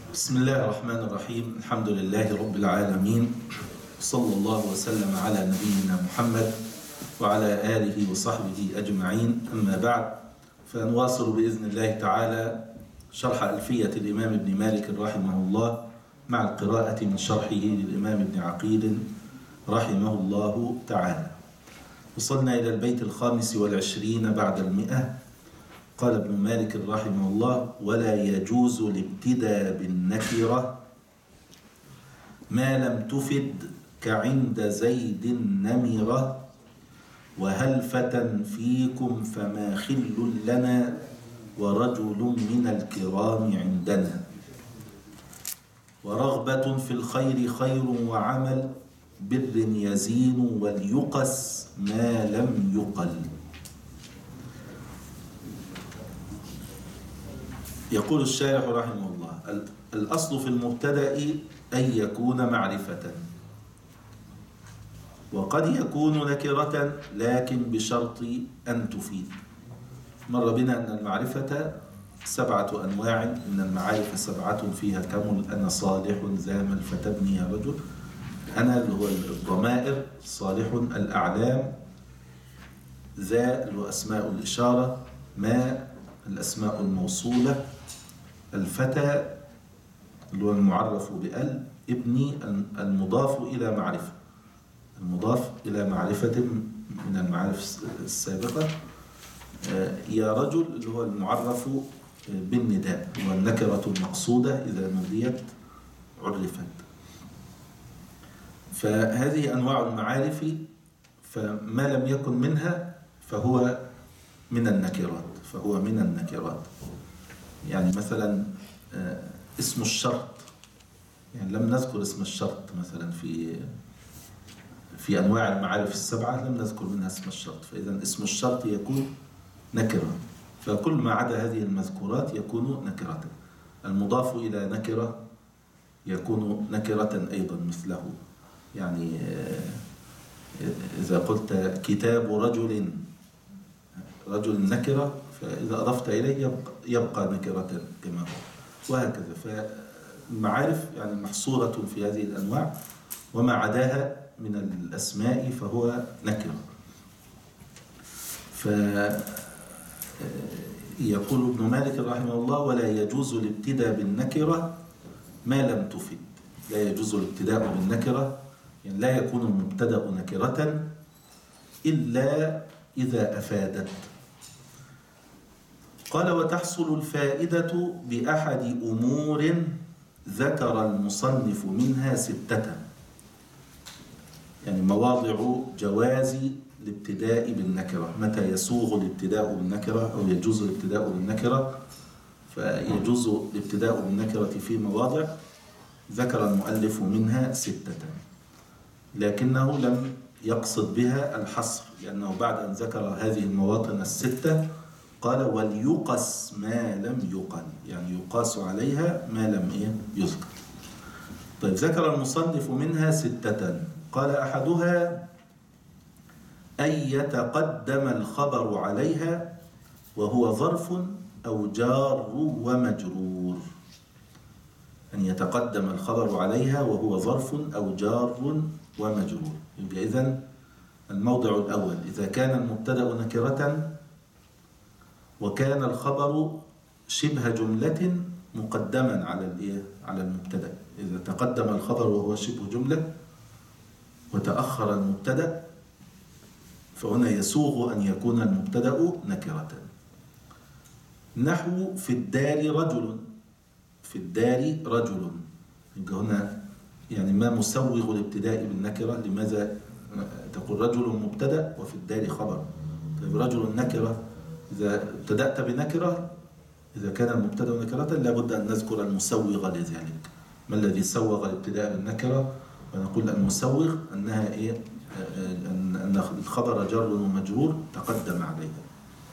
بسم الله الرحمن الرحيم. الحمد لله رب العالمين، صلى الله وسلم على نبينا محمد وعلى آله وصحبه أجمعين. أما بعد، فنواصل بإذن الله تعالى شرح ألفية الإمام ابن مالك رحمه الله مع القراءة من شرحه للإمام ابن عقيل رحمه الله تعالى. وصلنا إلى البيت 25 بعد 100. قال ابن مالك رحمه الله: ولا يجوز الابتداء بالنكرة ما لم تفد كعند زيد النمرة، وهل فتى فيكم فما خل لنا ورجل من الكرام عندنا، ورغبة في الخير خير وعمل بر يزين وليقس ما لم يقل. يقول الشارح رحمه الله: الأصل في المبتدأ أن يكون معرفة، وقد يكون نكرة لكن بشرط أن تفيد. مر بنا أن المعرفة 7 أنواع، إن المعارف 7 فيها كمل: أنا صالح، زامل، فتبني يا رجل. أنا اللي هو الضمائر، صالح الأعلام، ذا اللي هو أسماء الإشارة، ما الأسماء الموصولة، الفتى اللي هو المعرف بأل، ابني المضاف إلى معرفة، المضاف إلى معرفة من المعارف السابقة، يا رجل اللي هو المعرف بالنداء والنكرة المقصودة إذا نوديت عرفت. فهذه أنواع المعارف، فما لم يكن منها فهو من النكرات. يعني مثلا اسم الشرط، يعني لم نذكر اسم الشرط مثلا في أنواع المعارف 7 لم نذكر منها اسم الشرط، فإذا اسم الشرط يكون نكرة، فكل ما عدا هذه المذكورات يكون نكرة. المضاف إلى نكرة يكون نكرة أيضا مثله، يعني إذا قلت كتاب رجل نكرة، فإذا أضفت إليه يبقى نكرة كما هو، وهكذا. فالمعارف يعني محصورة في هذه الأنواع، وما عداها من الأسماء فهو نكرة. فيقول ابن مالك رحمه الله: ولا يجوز الابتداء بالنكرة ما لم تفد. لا يجوز الابتداء بالنكرة، يعني لا يكون المبتدأ نكرة إلا إذا أفادت. قال: وتحصل الفائدة بأحد أمور ذكر المصنف منها 6، يعني مواضع جواز الابتداء بالنكرة، متى يسوغ الابتداء بالنكرة أو يجوز الابتداء بالنكرة. فيجوز الابتداء بالنكرة في مواضع ذكر المؤلف منها 6، لكنه لم يقصد بها الحصر، لأنه بعد أن ذكر هذه المواطن 6 قال: وليقس ما لم يقل، يعني يقاس عليها ما لم يذكر. طيب، ذكر المصنف منها 6، قال: أحدها أن يتقدم الخبر عليها وهو ظرف أو جار ومجرور. أن يتقدم الخبر عليها وهو ظرف أو جار ومجرور. يبقى إذن الموضع الأول: إذا كان المبتدأ نكرة وكان الخبر شبه جملة مقدما على المبتدأ. إذا تقدم الخبر وهو شبه جملة وتأخر المبتدأ، فهنا يسوغ أن يكون المبتدأ نكرة. نحو في الدار رجل. يبقى هنا يعني ما مسوغ الابتداء بالنكرة. لماذا تقول رجل مبتدأ وفي الدار خبر؟ طيب، رجل نكرة، إذا ابتدأت بنكرة، إذا كان المبتدأ نكرة لابد أن نذكر المسوغ لذلك. ما الذي سوغ الابتداء بالنكرة؟ ونقول المسوغ أنها أن الخبر جر ومجرور تقدم عليها.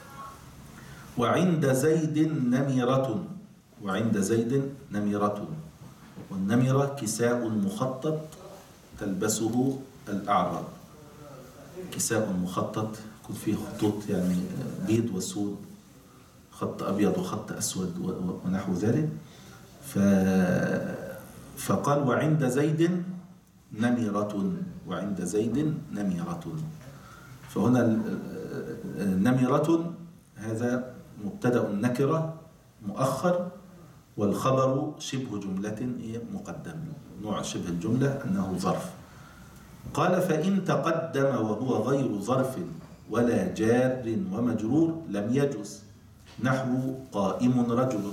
وعند زيد نمرة. والنمرة كساء مخطط تلبسه الأعراب، كساء مخطط يكون فيه خطوط، يعني بيض وسود، خط أبيض وخط أسود ونحو ذلك. فقال وعند زيد نمرة، وعند زيد نمرة. فهنا نمرة هذا مبتدأ نكرة مؤخر، والخبر شبه جملة مقدم، نوع شبه الجملة أنه ظرف. قال فإن تقدم وهو غير ظرف ولا جار ومجرور لم يجوز، نحو قائم رجل.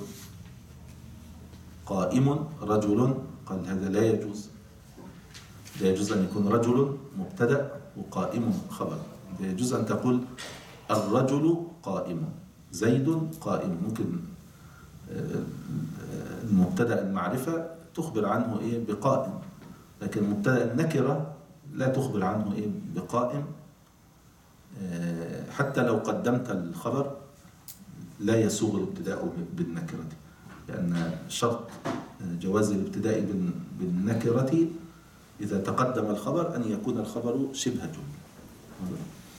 قائم رجل، قال هذا لا يجوز، لا يجوز أن يكون رجل مبتدأ وقائم خبر. لا يجوز أن تقول الرجل قائم، زيد قائم. ممكن المبتدأ المعرفة تخبر عنه بقائم، لكن مبتدأ النكرة لا تخبر عنه بقائم. حتى لو قدمت الخبر لا يسوغ الابتداء بالنكرة، لأن شرط جواز الابتداء بالنكرة إذا تقدم الخبر أن يكون الخبر شبه جملة.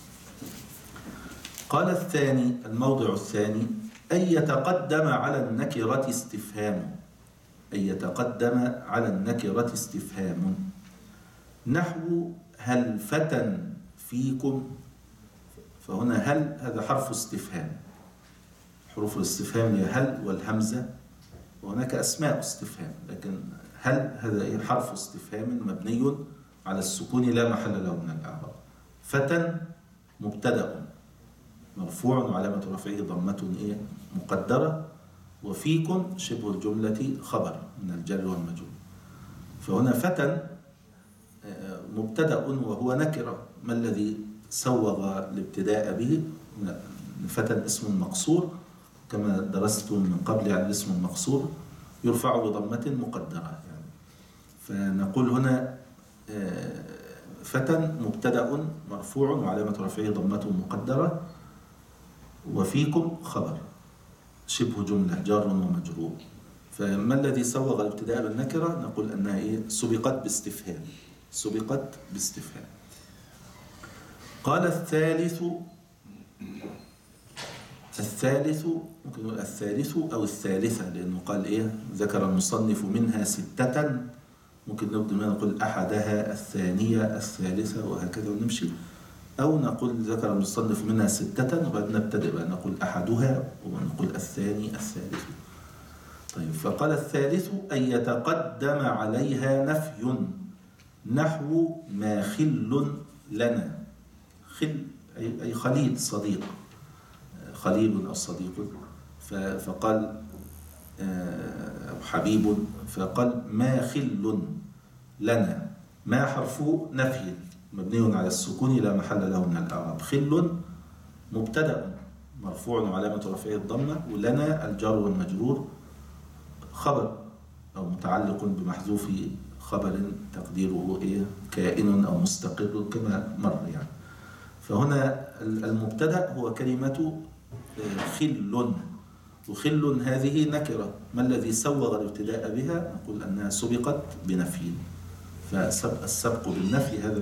قال الثاني، الموضع الثاني، أن يتقدم على النكرة استفهام، أن يتقدم على النكرة استفهام، نحو هل فتى فيكم. فهنا هل هذا حرف استفهام، حروف الاستفهام هي هل والهمزة، وهناك أسماء استفهام، لكن هل هذا حرف استفهام مبني على السكون لا محل له من الإعراب. فتى مبتدأ مرفوع وعلامة رفعه ضمة مقدرة، وفيكم شبه الجملة خبر من الجر والمجرور. فهنا فتى مبتدأ وهو نكرة، ما الذي سوغ الابتداء به؟ فتى اسم مقصور كما درستم من قبل عن الاسم المقصور يرفع بضمة مقدرة يعني. فنقول هنا فتى مبتدأ مرفوع وعلامة رفعه ضمة مقدرة، وفيكم خبر شبه جملة جار ومجرور. فما الذي سوغ الابتداء بالنكرة؟ نقول أنها سبقت باستفهام، سبقت باستفهام. قال الثالث، الثالث ممكن نقول الثالث أو الثالثة، لأنه قال ذكر المصنف منها 6، ممكن نبدأ منها نقول أحدها، الثانية، الثالثة، وهكذا ونمشي. أو نقول ذكر المصنف منها 6 وبعد نبتدئ بقى نقول أحدها ونقول الثاني، الثالث. طيب، فقال الثالث أن يتقدم عليها نفي، نحو ما خل لنا. خل أي خليل، صديق، خليل أو صديق. فقال أو حبيب، فقال ما خل لنا. ما حرف نفي مبني على السكون لا محل له من الإعراب. خل مبتدأ مرفوع وعلامة رفعه الضمة، ولنا الجار والمجرور خبر أو متعلق بمحذوف خبر تقديره كائن أو مستقر كما مر يعني. فهنا المبتدأ هو كلمة خل، وخل هذه نكرة، ما الذي سوغ الابتداء بها؟ نقول أنها سبقت بنفي. فالسبق بالنفي هذا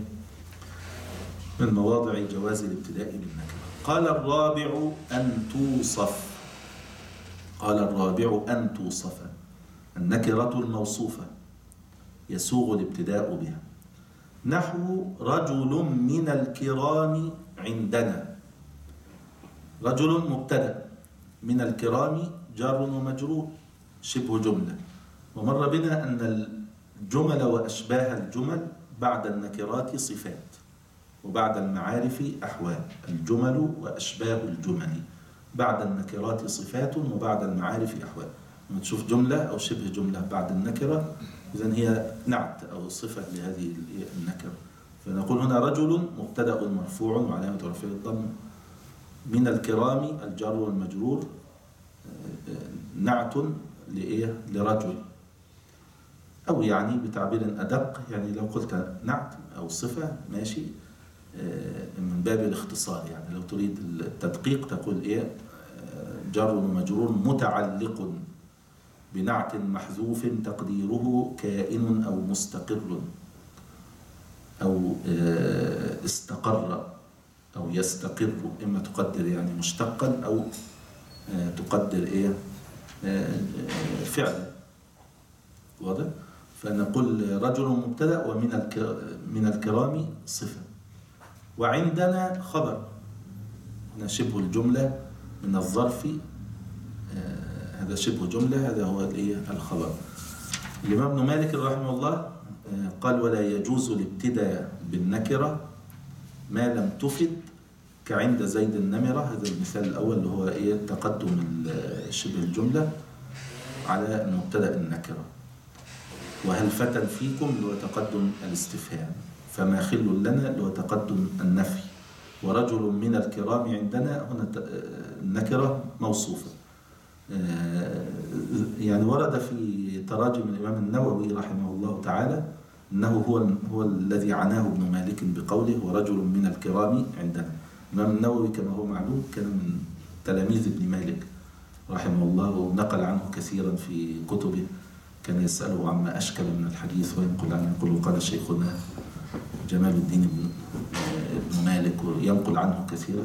من مواضع جواز الابتداء بالنكرة. قال الرابع أن توصف، قال الرابع أن توصف النكرة الموصوفة يسوغ الابتداء بها، نحو رجل من الكرام عندنا. رجل مبتدأ، من الكرام جار ومجرور شبه جملة. ومر بنا أن الجمل وأشباه الجمل بعد النكرات صفات وبعد المعارف أحوال. الجمل وأشباه الجمل بعد النكرات صفات وبعد المعارف أحوال. لما تشوف جملة أو شبه جملة بعد النكرة إذن هي نعت أو صفة لهذه النكرة. فنقول هنا رجل مبتدأ مرفوع وعلامة رفعه الضم، من الكرام الجار والمجرور نعت لرجل، أو يعني بتعبير أدق يعني لو قلت نعت أو صفة ماشي من باب الاختصار. يعني لو تريد التدقيق تقول جار ومجرور متعلق بنعت محذوف تقديره كائن أو مستقر أو استقر أو يستقر. إما تقدر يعني مشتقا أو تقدر فعلا واضح؟ فنقول رجل مبتدأ من الكرام صفة. وعندنا خبر، هنا شبه الجملة من الظرف، هذا شبه جملة، هذا هو الخبر. الإمام ابن مالك رحمه الله قال ولا يجوز الابتداء بالنكرة ما لم تفد كعند زيد النمرة. هذا المثال الأول اللي هو تقدم شبه الجملة على المبتدأ النكرة. وهل فتى فيكم اللي هو تقدم الاستفهام، فما خل لنا اللي هو تقدم النفي، ورجل من الكرام عندنا هنا النكرة موصوفة. يعني ورد في تراجم الإمام النووي رحمه الله تعالى أنه هو الذي عناه ابن مالك بقوله ورجل من الكرام عندنا. الإمام النووي كما هو معلوم كان من تلاميذ ابن مالك رحمه الله، ونقل عنه كثيرا في كتبه، كان يسأله عما أشكل من الحديث وينقل عنه، يقول قال شيخنا جمال الدين ابن مالك، وينقل عنه كثيرا.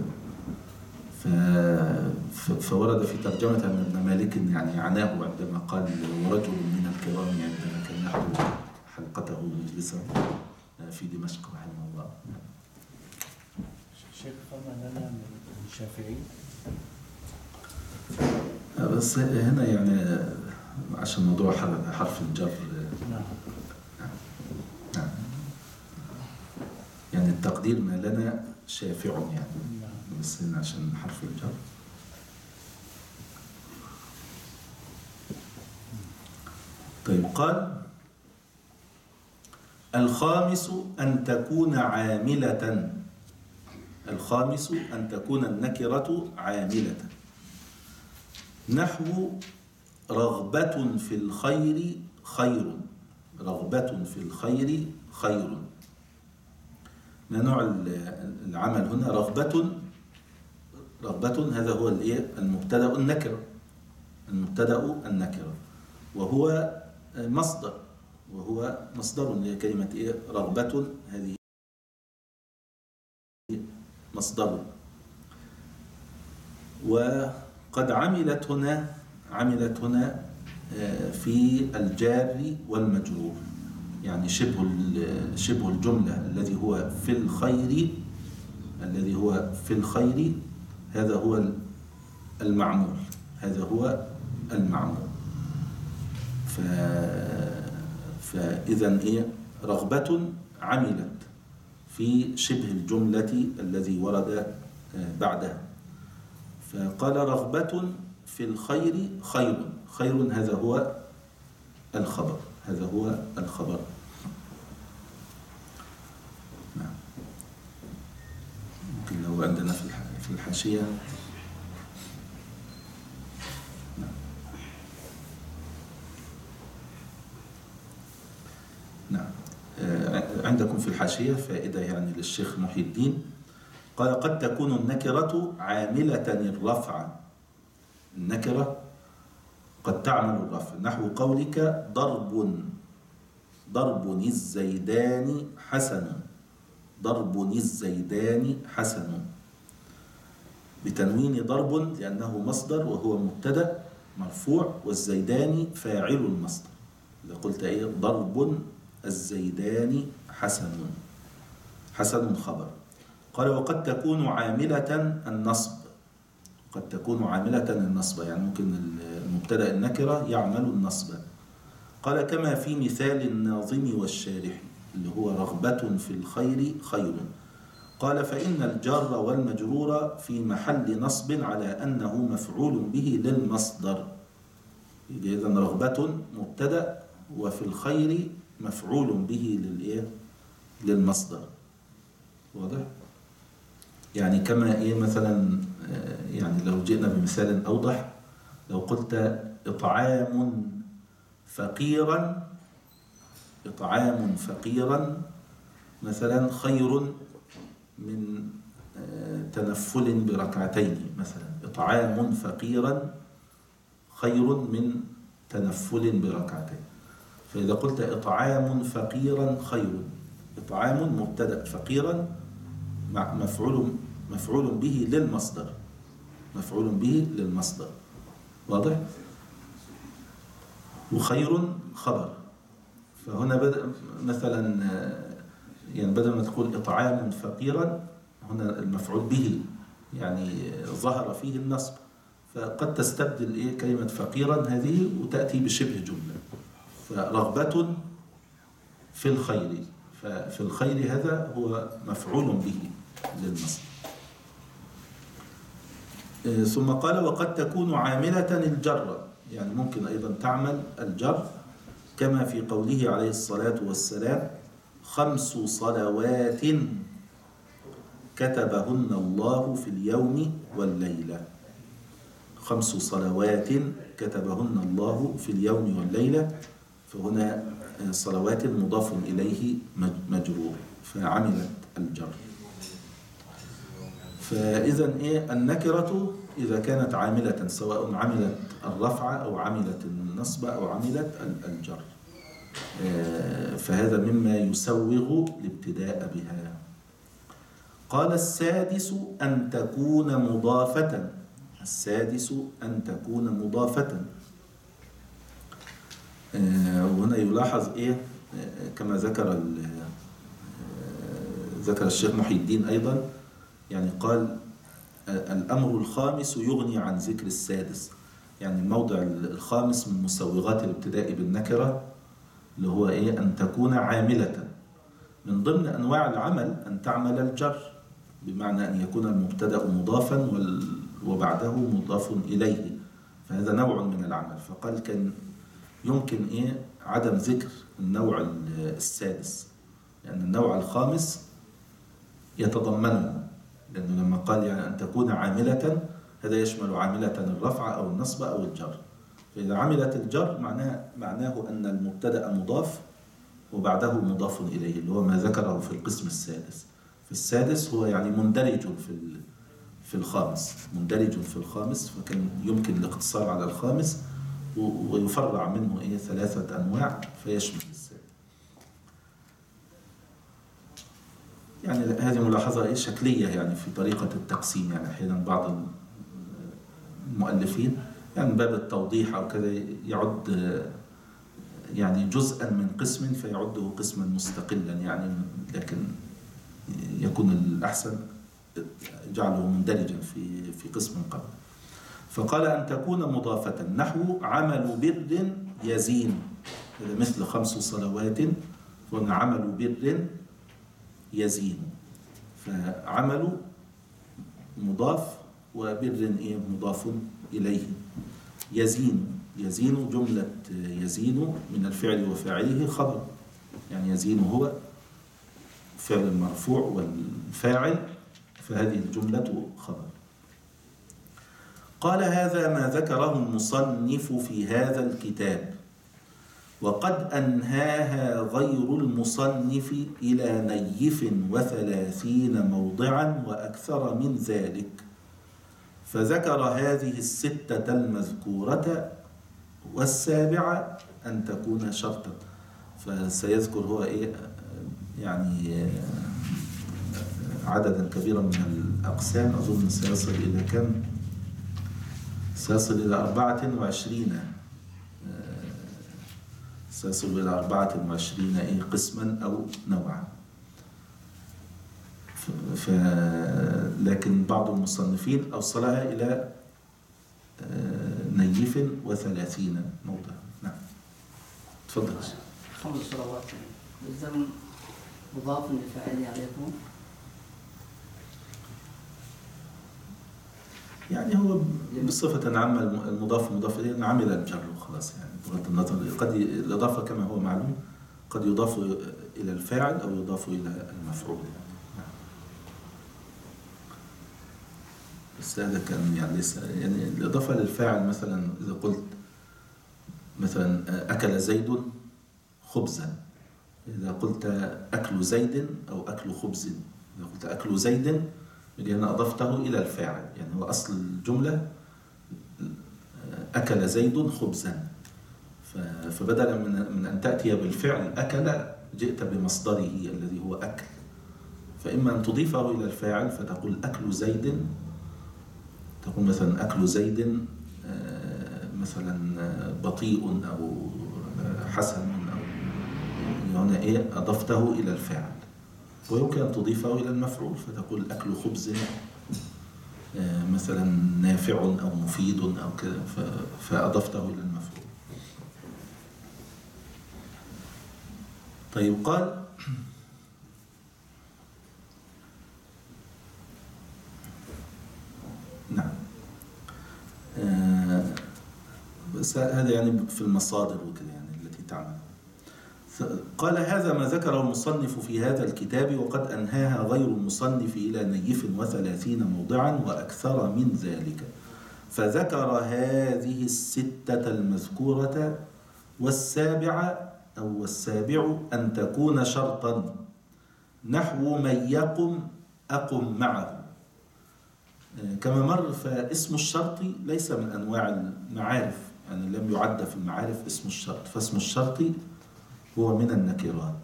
فورد في ترجمة أن ابن مالك يعني عناه عندما قال ورجل من الكرام عندما كان يحضر حلقته مجلسا في دمشق رحمه الله. شيخ فما لنا من الشافعي، بس هنا يعني عشان موضوع حرف الجر. نعم. يعني التقدير ما لنا شافع يعني، بس هنا عشان حرف الجر. طيب قال الخامس أن تكون عاملة. الخامس أن تكون النكرة عاملة، نحو رغبة في الخير خير. رغبة في الخير خير. ما نوع العمل هنا؟ رغبة هذا هو المبتدأ النكرة. المبتدأ النكرة وهو مصدر، وهو مصدر لكلمة رغبة، هذه مصدر. وقد عملت هنا في الجار والمجرور، يعني شبه الجملة الذي هو في الخير هذا هو المعمول. فإذا رغبة عملت في شبه الجملة الذي ورد بعدها. فقال رغبة في الخير خير. خير هذا هو الخبر. نعم. ممكن لو عندنا في الحاشية. نعم. عندكم في الحاشية فائدة يعني للشيخ محي الدين، قال قد تكون النكرة عاملة الرفع. النكرة قد تعمل الرفع، نحو قولك ضرب الزيدان حسن. ضرب الزيدان حسن بتنوين ضرب لأنه مصدر وهو مبتدأ مرفوع، والزيدان فاعل المصدر. إذا قلت ضرب الزيدان حسن خبر. قال وقد تكون عاملة النصب. قد تكون عاملة النصب يعني ممكن المبتدأ النكرة يعمل النصب. قال كما في مثال الناظم والشارح اللي هو رغبة في الخير خير. قال فإن الجار والمجرور في محل نصب على أنه مفعول به للمصدر. إذن رغبة مبتدأ وفي الخير مفعول به للمصدر. واضح؟ يعني كما مثلا يعني لو جئنا بمثال أوضح، لو قلت إطعام فقيرا مثلا خير من تنفل بركعتين مثلا. إطعام فقيرا خير من تنفل بركعتين. فإذا قلت إطعام فقيرا خير، إطعام مبتدأ، فقيرا مفعول به للمصدر. واضح؟ وخير خبر. فهنا بدأ مثلا يعني بدل ما تقول إطعام فقيرا، هنا المفعول به يعني ظهر فيه النصب، فقد تستبدل كلمة فقيرا هذه وتأتي بشبه جملة. فرغبة في الخير، ففي الخير هذا هو مفعول به للنصب. ثم قال وقد تكون عاملة الجر، يعني ممكن أيضا تعمل الجر كما في قوله عليه الصلاة والسلام 5 صلوات كتبهن الله في اليوم والليلة. 5 صلوات كتبهن الله في اليوم والليلة، فهنا صلوات مضاف إليه مجرور، فعملت الجر. فإذا النكرة إذا كانت عاملة سواء عملت الرفع أو عملت النصب أو عملت الجر، فهذا مما يسوغ الابتداء بها. قال السادس أن تكون مضافة. السادس أن تكون مضافة. وهنا يلاحظ كما ذكر الشيخ محي الدين أيضا، يعني قال الأمر الخامس يغني عن ذكر السادس، يعني الموضع الخامس من مسوغات الابتداء بالنكرة اللي هو أن تكون عاملة. من ضمن أنواع العمل أن تعمل الجر، بمعنى أن يكون المبتدأ مضافا وبعده مضاف إليه، فهذا نوع من العمل. فقال كان يمكن عدم ذكر النوع السادس، لأن النوع الخامس يتضمنه، لأنه لما قال يعني أن تكون عاملة هذا يشمل عاملة الرفع أو النصب أو الجر. فإذا عملت الجر معناه أن المبتدأ مضاف وبعده مضاف إليه، اللي هو ما ذكره في القسم السادس. في السادس هو يعني مندرج في الخامس، مندرج في الخامس، فكان يمكن الاقتصار على الخامس ويفرع منه 3 أنواع فيشمل السادس. يعني هذه ملاحظة شكلية يعني في طريقة التقسيم، يعني أحيانا بعض المؤلفين يعني من باب التوضيح أو كذا يعد يعني جزءا من قسم فيعده قسما مستقلا، يعني لكن يكون الأحسن جعله مندرجا في قسم قبل. فقال أن تكون مضافة نحو عمل بر يزين، هذا مثل 5 صلوات، فهنا عمل بر يزين، فعمل مضاف وبر مضاف إليه. يزين جملة يزين من الفعل وفاعله خبر، يعني يزين هو فعل المرفوع والفاعل، فهذه الجملة خبر. قال هذا ما ذكره المصنف في هذا الكتاب، وقد أنهاها غير المصنف إلى نيف 30 موضعا وأكثر من ذلك، فذكر هذه 6 المذكورة، والسابعة أن تكون شرطا. فسيذكر هو يعني عددا كبيرا من الأقسام، أظن سيصل إلى كم؟ سيصل إلى 24 سيصل إلى 24 قسما أو نوعا. لكن بعض المصنفين أوصلها إلى نيف 30 موضع. نعم تفضل. 5 صلوات بالزمن مضاف لفاعله عليكم، يعني هو بصفة عامة المضاف إليه عمل الجر وخلاص، يعني بغض النظر قد الإضافة كما هو معلوم قد يضاف إلى الفاعل أو يضاف إلى المفعول يعني. بس هذا كان يعني ليس يعني الإضافة للفاعل، مثلا إذا قلت مثلا أكل زيد خبزا، إذا قلت أكل زيد أو أكل خبز، إذا قلت أكل زيد أنا أضفته إلى الفاعل، يعني هو أصل الجملة أكل زيد خبزا، فبدلا من أن تأتي بالفعل أكل جئت بمصدره الذي هو أكل. فإما أن تضيفه إلى الفاعل فتقول أكل زيد، تقول مثلا أكل زيد مثلا بطيء أو حسن أو هنا إيه أضفته إلى الفاعل. ويمكن أن تضيفه إلى المفعول فتقول أكل خبز مثلا نافع أو مفيد أو كذا، فأضفته إلى المفعول. طيب قال نعم بس هذا يعني في المصادر وكذا يعني التي تعمل. قال هذا ما ذكره المصنف في هذا الكتاب، وقد أنهاها غير المصنف إلى نيف 30 موضعا وأكثر من ذلك، فذكر هذه 6 المذكورة، والسابع أن تكون شرطا نحو من يقم أقم معه. كما مر، فاسم الشرط ليس من أنواع المعارف، يعني لم يعد في المعارف اسم الشرط، فاسم الشرط هو من النكرات.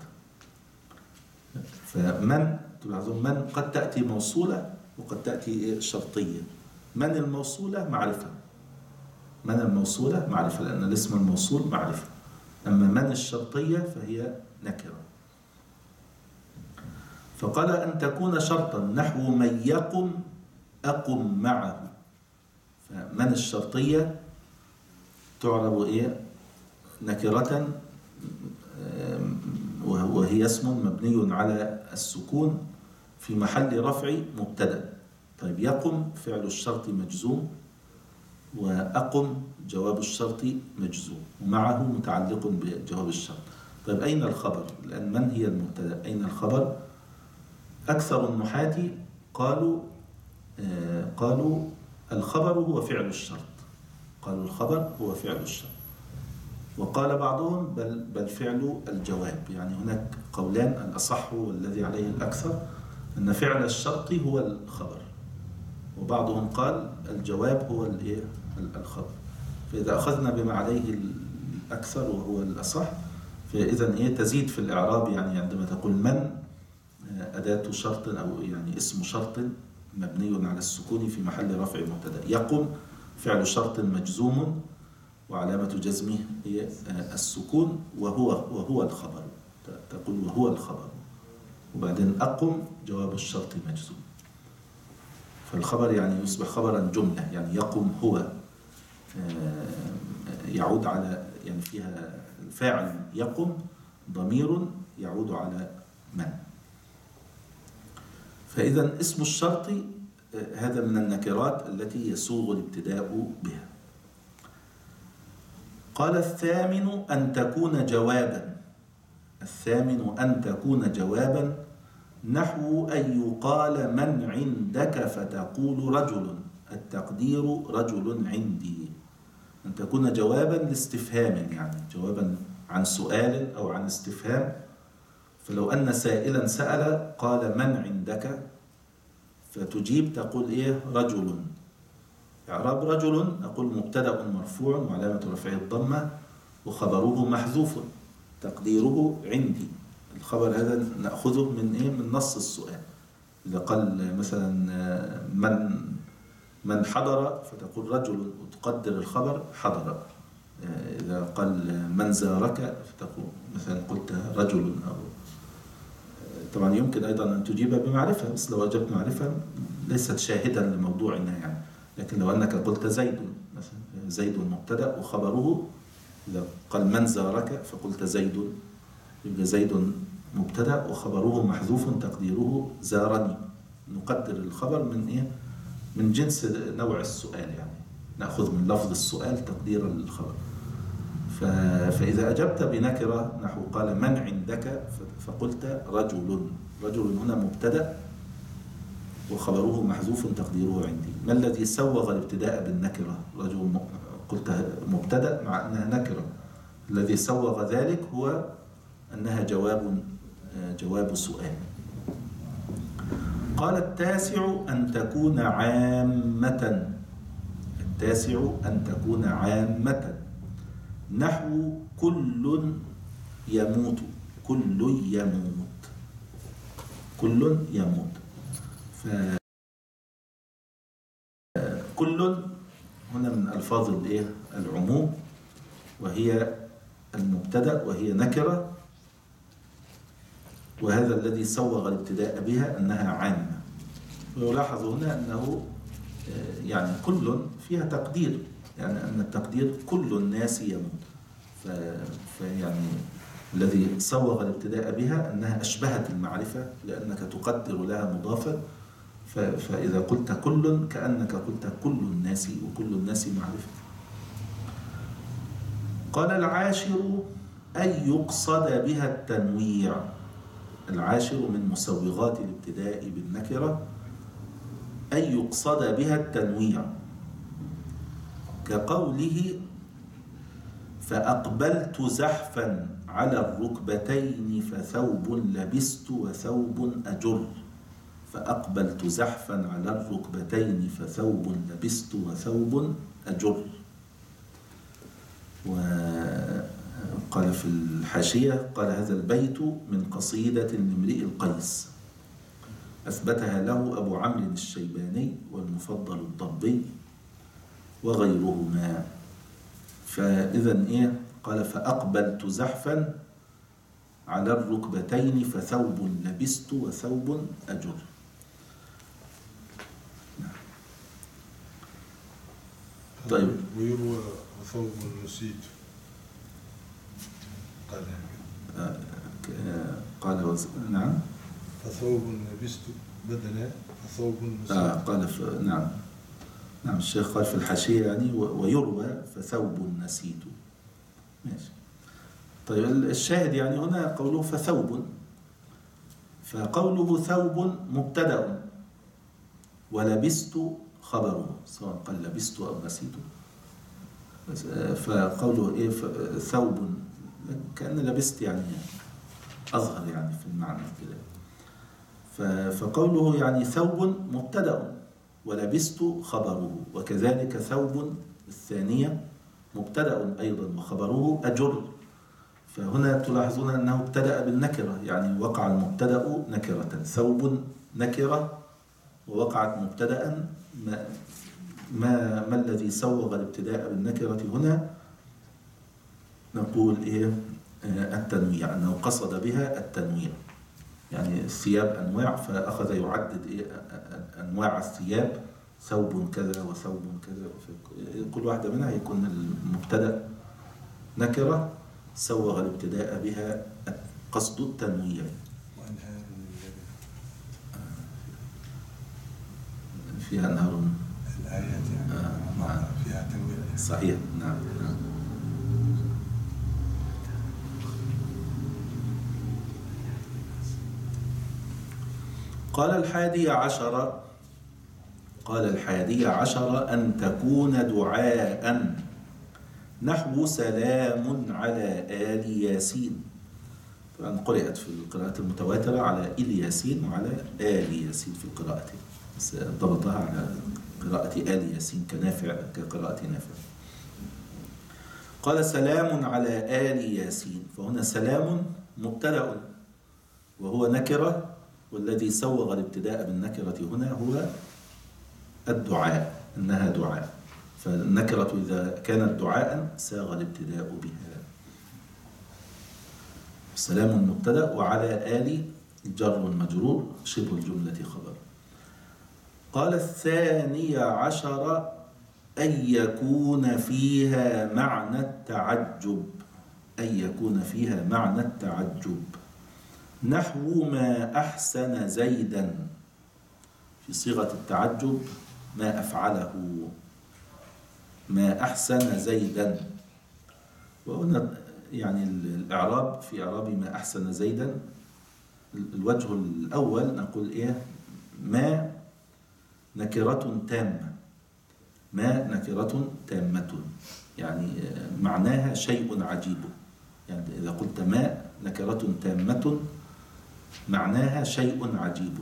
فمن تلاحظون من قد تأتي موصولة وقد تأتي شرطية. من الموصولة معرفة، من الموصولة معرفة لأن الاسم الموصول معرفة، أما من الشرطية فهي نكرة. فقال أن تكون شرطا نحو من يقم أقم معه. فمن الشرطية تعرب إيه نكرة، وهي اسم مبني على السكون في محل رفع مبتدأ. طيب يقم فعل الشرط مجزوم، وأقم جواب الشرط مجزوم، ومعه متعلق بجواب الشرط. طيب أين الخبر؟ لأن من هي المبتدأ، أين الخبر؟ أكثر النحاة قالوا الخبر هو فعل الشرط، قالوا الخبر هو فعل الشرط. وقال بعضهم بل فعل الجواب. يعني هناك قولان، الأصح والذي عليه الأكثر أن فعل الشرط هو الخبر، وبعضهم قال الجواب هو الخبر. فإذا أخذنا بما عليه الأكثر وهو الأصح، فإذا تزيد في الإعراب. يعني عندما تقول من أداة شرط أو يعني اسم شرط مبني على السكون في محل رفع مبتدأ. يقم فعل شرط مجزوم وعلامة جزمه هي السكون وهو الخبر، تقول وهو الخبر، وبعدين أقم جواب الشرط مجزوم. فالخبر يعني يصبح خبرا جملة، يعني يقم هو يعود على، يعني فيها الفاعل يقم ضمير يعود على من. فإذا اسم الشرط هذا من النكرات التي يسوغ الابتداء بها. قال الثامن أن تكون جوابا. الثامن أن تكون جوابا نحو أن يقال من عندك فتقول رجل، التقدير رجل عندي. أن تكون جوابا لاستفهام، يعني جوابا عن سؤال أو عن استفهام. فلو أن سائلا سأل قال من عندك، فتجيب تقول رجل. إعراب رجل نقول مبتدأ مرفوع وعلامة رفعه الضمة وخبره محذوف تقديره عندي. الخبر هذا نأخذه من نص السؤال. إذا قال مثلا من حضر فتقول رجل وتقدر الخبر حضر. إذا قال من زارك فتقول مثلا قلت رجل. أو طبعا يمكن أيضا أن تجيب بمعرفة، بس لو أجبت معرفة ليست شاهدا لموضوعنا يعني. لكن لو أنك قلت زيد مثلا، زيد مبتدأ وخبره، إذا قال من زارك فقلت زيد، يبقى زيد مبتدأ وخبره محذوف تقديره زارني. نقدر الخبر من جنس نوع السؤال، يعني نأخذ من لفظ السؤال تقدير الخبر. فإذا أجبت بنكرة نحو قال من عندك فقلت رجل. رجل هنا مبتدأ وخبره محذوف تقديره عندي. ما الذي سوغ الابتداء بالنكرة؟ رجل قلت مبتدأ مع أنها نكرة. الذي سوغ ذلك هو أنها جواب سؤال. قال التاسع أن تكون عامة. التاسع أن تكون عامة نحو كل يموت. كل يموت، كل يموت. كل هنا من ألفاظ العموم، وهي المبتدأ وهي نكرة وهذا الذي سوغ الابتداء بها أنها عامة. ويلاحظ هنا أنه يعني كل فيها تقدير، يعني أن التقدير كل الناس يموت. فيعني الذي سوغ الابتداء بها أنها أشبهت المعرفة لأنك تقدر لها مضافا، فإذا قلت كل كأنك قلت كل الناس، وكل الناس معرفة. قال العاشر أن يقصد بها التنويع. العاشر من مسوغات الابتداء بالنكرة أن يقصد بها التنويع، كقوله فأقبلت زحفا على الركبتين فثوب لبست وثوب أجر. فأقبلت زحفا على الركبتين فثوب لبست وثوب أجر. وقال في الحاشية قال هذا البيت من قصيدة لامرئ القيس أثبتها له أبو عمرو الشيباني والمفضل الضبي وغيرهما. فإذا إيه؟ قال فأقبلت زحفا على الركبتين فثوب لبست وثوب أجر. طيب ويروى ثوب نسيت قال نعم فثوب لبست بدلا فثوب نسيت قال نعم الشيخ قال في الحاشية يعني ويروى فثوب نسيت. ماشي. طيب الشاهد يعني هنا قوله فثوب، فقوله ثوب مبتدأ ولبست خبره، سواء قال لبست أو نسيت. فقوله إيه ثوب كأن لبست يعني أظهر يعني في المعنى كده. فقوله يعني ثوب مبتدأ ولبست خبره، وكذلك ثوب الثانية مبتدأ أيضا وخبره أجر. فهنا تلاحظون أنه ابتدأ بالنكرة، يعني وقع المبتدأ نكرة، ثوب نكرة ووقعت مبتدأ. ما الذي سوغ الابتداء بالنكرة هنا؟ نقول إيه؟ التنويع، أنه قصد بها التنويع، يعني الثياب أنواع فأخذ يعدد إيه أنواع الثياب، ثوب كذا وثوب كذا، كل واحدة منها يكون المبتدأ نكرة سوغ الابتداء بها قصد التنويع. فيها أنهار الآيات يعني فيها تنويع صحيح. نعم. قال الحادي عشر أن تكون دعاء نحو سلام على آل ياسين. طبعا قرأت في القراءة المتواترة على آل ياسين وعلى آل ياسين في القراءة، بس ضبطها على قراءة آل ياسين كقراءة نافع. قال سلام على آل ياسين، فهنا سلام مبتدأ وهو نكرة، والذي سوغ الابتداء بالنكرة هنا هو الدعاء، إنها دعاء، فالنكرة إذا كانت دعاء ساغ الابتداء بها. سلام مبتدأ وعلى آل جر مجرور شبه الجملة خبر. قال الثاني عشر أن يكون فيها معنى التعجب، أن يكون فيها معنى التعجب نحو ما أحسن زيدا، في صيغة التعجب ما أفعله، ما أحسن زيدا. وهنا يعني الإعراب في إعراب ما أحسن زيدا، الوجه الأول نقول إيه؟ ما نكرة تامة، ما نكرة تامة، يعني معناها شيء عجيب. يعني إذا قلت ما نكرة تامة معناها شيء عجيب.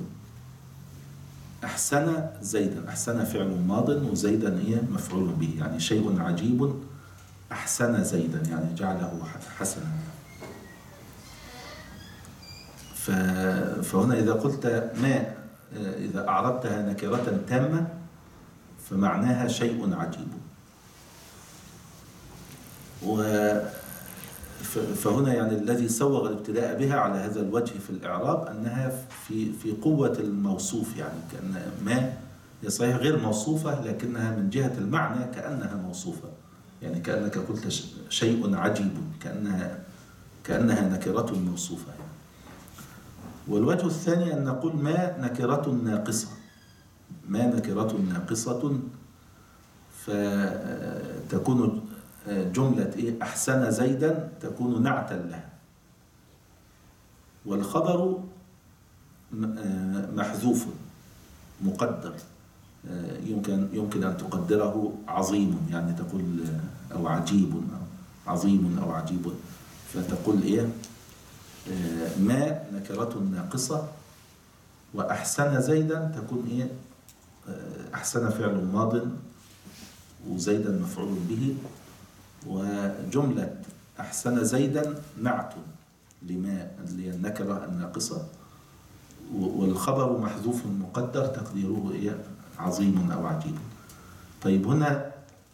أحسن زيدا، أحسن فعل ماض وزيدا إيه مفعول به، يعني شيء عجيب أحسن زيدا يعني جعله حسنا. فهنا إذا قلت ما إذا أعربتها نكرة تامة فمعناها شيء عجيب. فهنا يعني الذي سوغ الابتداء بها على هذا الوجه في الإعراب أنها في قوة الموصوف، يعني كأن ما هي صحيح غير موصوفة لكنها من جهة المعنى كأنها موصوفة، يعني كأنك قلت شيء عجيب، كأنها نكرة موصوفة يعني. والوجه الثاني أن نقول ما نكرة ناقصة، ما نكرة ناقصة، فتكون جملة أحسن زيدا تكون نعتا لها، والخبر محذوف مقدر، يمكن أن تقدره عظيم، يعني تقول أو عجيب أو عظيم أو عجيب، فتقول ما نكرة ناقصة، وأحسن زيدا تكون أحسن فعل ماض وزيدا مفعول به، وجملة أحسن زيدا نعت لما اللي النكرة الناقصة، والخبر محذوف مقدر تقديره عظيم أو عجيب. طيب هنا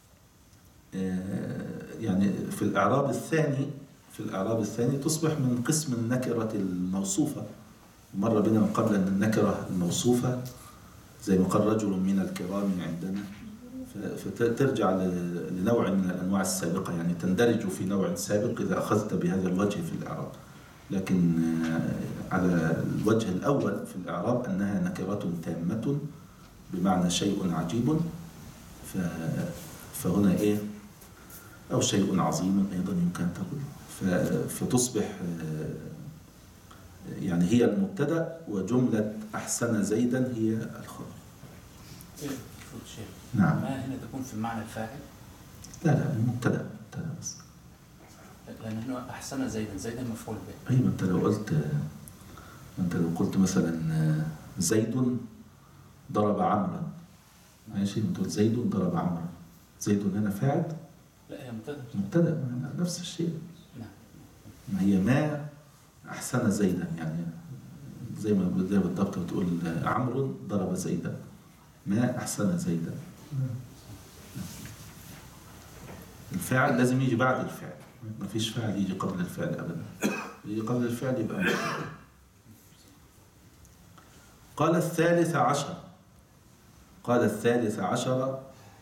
يعني في الإعراب الثاني تصبح من قسم النكرة الموصوفة. مر بنا من قبل أن النكرة الموصوفة زي ما قال رجل من الكرام عندنا، فترجع لنوع من الأنواع السابقة، يعني تندرج في نوع سابق إذا أخذت بهذا الوجه في الإعراب. لكن على الوجه الأول في الإعراب أنها نكرة تامة بمعنى شيء عجيب، فهنا أو شيء عظيم أيضا يمكن تقول، فتصبح يعني هي المبتدأ، وجملة أحسن زيدا هي الخبر. نعم. ما هنا تكون في معنى الفاعل؟ لا المبتدأ بس، لأن هنا أحسن زيدا مفعول به. أيوة، أنت لو قلت مثلا زيد ضرب عمرا، ماشي، تقول زيد ضرب عمرا، زيد هنا فاعل؟ لا، هي مبتدأ نفس الشيء. نعم. هي ما أحسن زيدا، يعني زي بالضبط بتقول عمرو ضرب زيدا، ما أحسن زيدا. الفاعل لازم يجي بعد الفعل، ما فيش فاعل يجي قبل الفعل أبدا، يجي قبل الفعل يبقى مبتدأ. قال الثالث عشر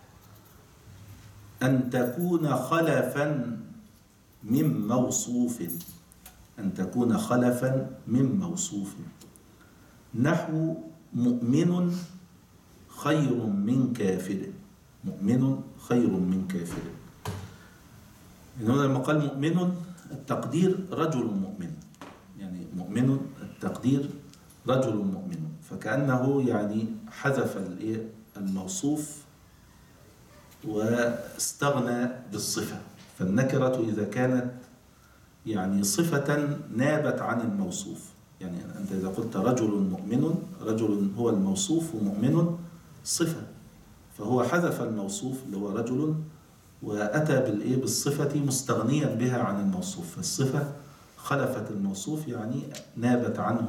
أن تكون خلفا من موصوف، نحو مؤمن خير من كافر. هنا لما قال مؤمن التقدير رجل مؤمن، يعني مؤمن التقدير رجل مؤمن، فكأنه يعني حذف الموصوف واستغنى بالصفة. فالنكرة إذا كانت يعني صفة نابت عن الموصوف، يعني أنت إذا قلت رجل مؤمن، رجل هو الموصوف ومؤمن صفة، فهو حذف الموصوف اللي هو رجل وأتى بالصفة مستغنيا بها عن الموصوف، فالصفة خلفت الموصوف، يعني نابت عنه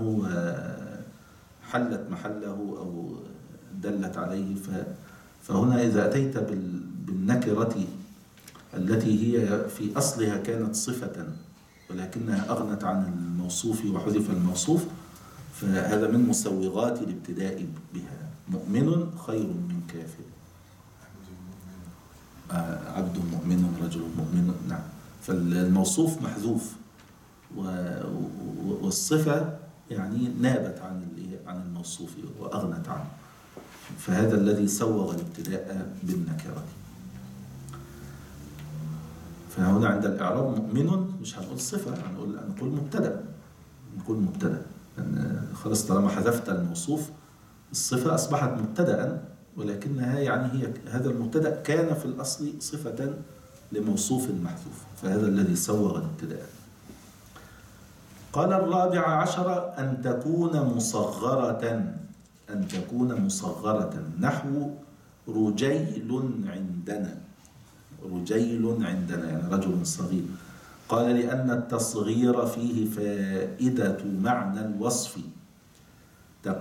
وحلت محله أو دلت عليه. فهنا إذا أتيت بالنكرة التي هي في أصلها كانت صفة ولكنها أغنت عن الموصوف وحذف الموصوف، فهذا من مسوغات الابتداء بها. مؤمن خير من كافر، عبد مؤمن، رجل مؤمن. نعم، فالموصوف محذوف والصفة يعني نابت عن الموصوف وأغنت عنه، فهذا الذي سوغ الابتداء بالنكرة. فهنا عند الإعراب مؤمن مش هنقول صفة، هنقول مبتدأ، لأن خلاص طالما حذفت الموصوف الصفة أصبحت مبتدأ، ولكنها يعني هي هذا المبتدأ كان في الأصل صفة لموصوف محذوف، فهذا الذي سوغ الابتداء. قال الرابع عشر أن تكون مصغرة، نحو رجيل عندنا، يعني رجل صغير. قال لأن التصغير فيه فائدة معنى الوصف،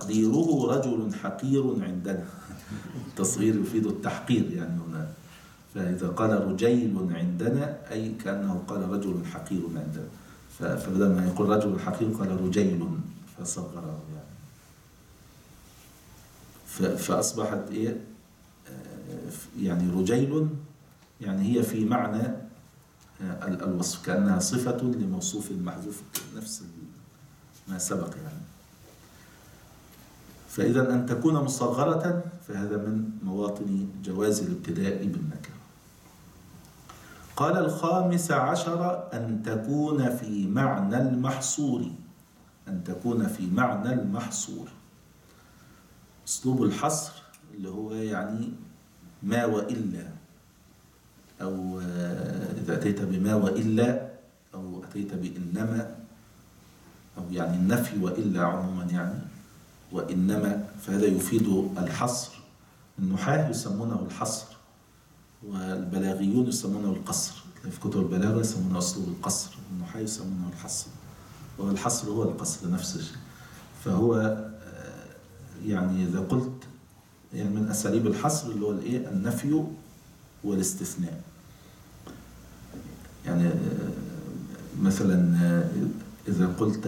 تقديره رجل حقير عندنا. التصغير يفيد التحقير يعني هنا، فإذا قال رجيل عندنا أي كأنه قال رجل حقير عندنا، فبدل ما يقول رجل حقير قال رجيل فصغره يعني. فأصبحت إيه يعني رجيل يعني هي في معنى الوصف كأنها صفة لموصوف محذوف نفس ما سبق يعني. فإذا أن تكون مصغرة فهذا من مواطن جواز الابتداء بالنكرة. قال الخامس عشر أن تكون في معنى المحصور. أن تكون في معنى المحصور. أسلوب الحصر اللي هو يعني ما وإلا، أو إذا أتيت بما وإلا أو أتيت بإنما، أو يعني النفي وإلا عموما يعني وإنما، فهذا يفيد الحصر. النحاة يسمونه الحصر والبلاغيون يسمونه القصر، في كتب البلاغة يسمونه أسلوب القصر، النحاة يسمونه الحصر، والحصر هو القصر نفس الشيء. فهو يعني إذا قلت يعني من أساليب الحصر اللي هو الإيه النفي والاستثناء. يعني مثلا إذا قلت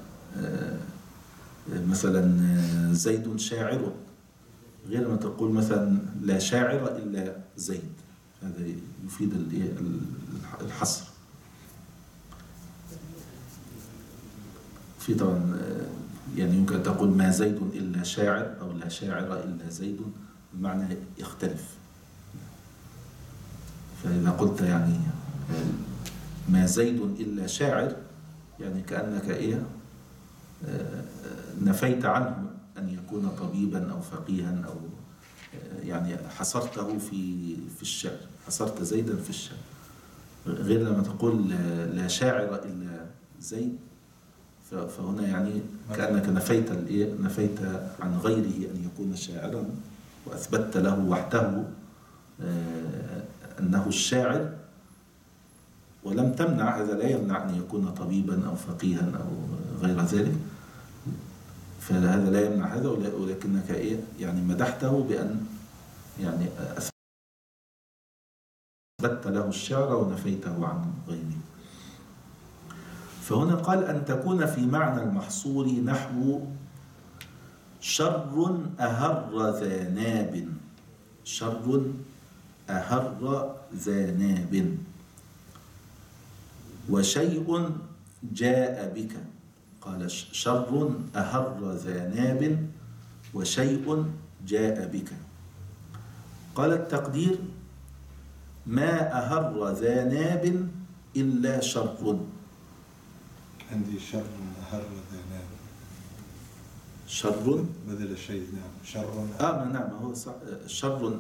مثلا زيد شاعر، غير ما تقول مثلا لا شاعر إلا زيد، هذا يفيد الحصر. في طبعا يعني يمكن تقول ما زيد إلا شاعر أو لا شاعر إلا زيد، المعنى يختلف. فإذا قلت يعني ما زيد إلا شاعر يعني كأنك إيه نفيت عنه أن يكون طبيبا أو فقيها، أو يعني حصرته في الشعر، حصرت زيدا في الشعر. غير لما تقول لا شاعر إلا زيد، فهنا يعني كأنك نفيت عن غيره أن يكون شاعرا، وأثبتت له وحده أنه الشاعر، ولم تمنع، هذا لا يمنع أن يكون طبيبا أو فقيها أو غير ذلك، فهذا لا يمنع هذا، ولكنك يعني مدحته بأن يعني أثبتت له الشعر ونفيته عن غيره. فهنا قال أن تكون في معنى المحصور نحو شر أهر ذا ناب. شر أهر ذا ناب وشيء جاء بك. قال شر أهر ذا ناب وشيء جاء بك. قال التقدير ما أهر ذا ناب إلا شر. عندي شر أهر ذا ناب. شر بدل شيء، نعم شر نعم هو صح. شر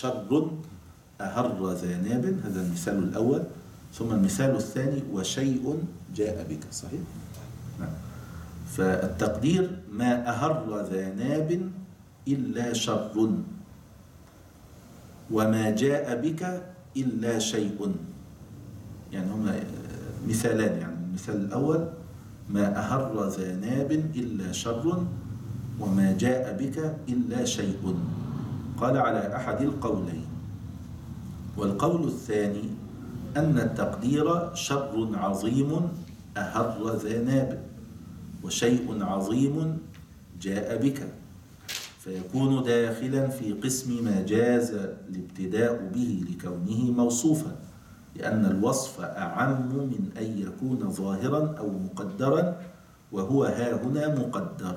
أهر ذا ناب، هذا المثال الأول. ثم المثال الثاني وشيء جاء بك، صحيح؟ نعم. فالتقدير ما أهر ذا ناب إلا شر وما جاء بك إلا شيء. يعني هما مثالان، يعني المثال الأول ما أهر ذا ناب إلا شر وما جاء بك إلا شيء. قال على أحد القولين. والقول الثاني أن التقدير شر عظيم أهر ذا ناب وشيء عظيم جاء بك، فيكون داخلا في قسم ما جاز الابتداء به لكونه موصوفا، لأن الوصف أعم من أن يكون ظاهرا أو مقدرا، وهو ها هنا مقدر.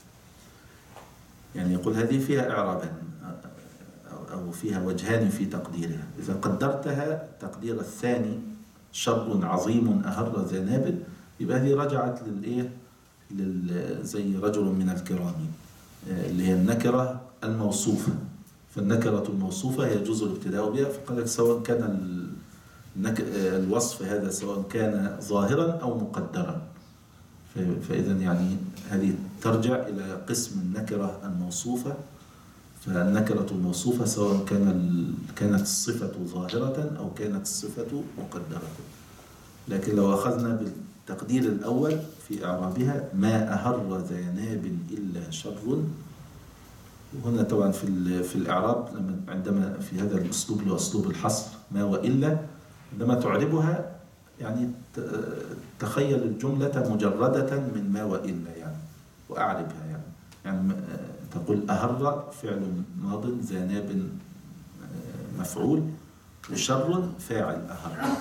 يعني يقول هذه فيها إعرابان أو فيها وجهان في تقديرها. إذا قدرتها التقدير الثاني شر عظيم أهر ذا ناب، يبقى هذه رجعت زي رجل من الكرام، اللي هي النكرة الموصوفة. فالنكرة الموصوفة يجوز الابتداء بها، فقال لك سواء كان الوصف هذا سواء كان ظاهرا أو مقدرا. فإذا يعني هذه ترجع إلى قسم النكرة الموصوفة. فالنكرة الموصوفة سواء كانت الصفة ظاهرة أو كانت الصفة مقدرة. لكن لو أخذنا بالتقدير الأول في إعرابها ما أهر ذا ناب إلا شر، هنا طبعا في الإعراب عندما في هذا الأسلوب اللي هو أسلوب الحصر ما وإلا، عندما تعربها يعني تخيل الجملة مجردة من ما وإلا يعني، وأعربها يعني تقول أهر فعل ماض ذناب مفعول، وشر فاعل أهر.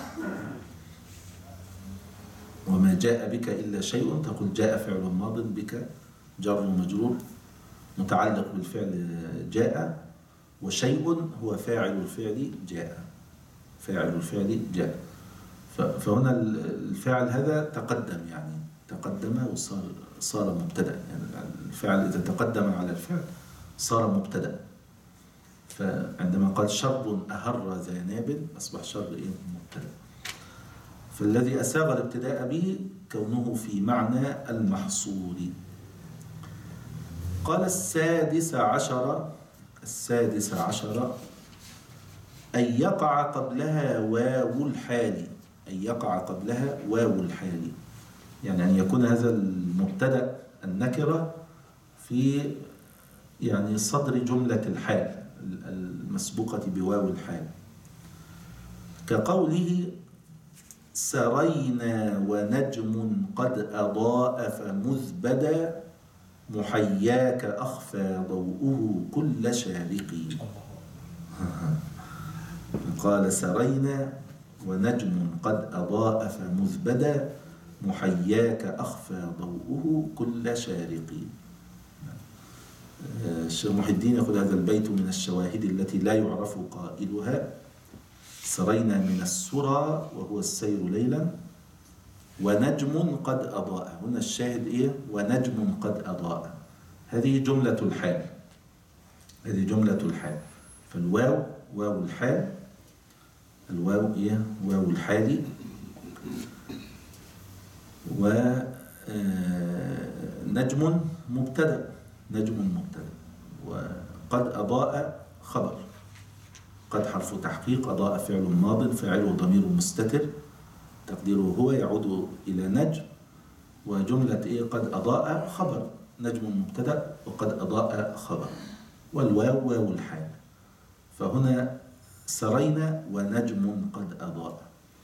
وما جاء بك إلا شيء تقول جاء فعل ماض بك جر ومجرور متعلق بالفعل جاء، وشيء هو فاعل الفعل جاء، فاعل الفعل جاء. فهنا الفاعل هذا تقدم، يعني تقدم وصار مبتدأ، يعني الفعل إذا تقدم على الفعل صار مبتدأ. فعندما قال شر أهر ذناب أصبح شر مبتدأ. فالذي أساغ الابتداء به كونه في معنى المحصول. قال السادس عشر أن يقع قبلها واو الحال، أن يقع قبلها واو الحال، يعني أن يكون هذا المبتدأ النكرة في يعني صدر جملة الحال المسبوقة بواو الحال، كقوله سرينا ونجم قد أضاء فمذ بدا محياك أخفى ضوءه كل شارق. قال سرينا ونجم قد أضاء فمذ بدا محياك أخفى ضوءه كل شارق. الشيخ محي الدين يقول هذا البيت من الشواهد التي لا يعرف قائلها. سرينا من السرى وهو السير ليلا، ونجم قد أضاء، هنا الشاهد إيه؟ ونجم قد أضاء، هذه جملة الحال، هذه جملة الحال. فالواو واو الحال، الواو إيه؟ واو الحال، ونجم مبتدأ، نجم مبتدأ، وقد أضاء خبر، قد حرف تحقيق، أضاء فعل ماض فاعله ضمير مستتر تقديره هو يعود إلى نجم، وجملة إيه؟ قد أضاء خبر، نجم مبتدأ وقد أضاء خبر، والواو واو الحال. فهنا سرينا ونجم قد أضاء.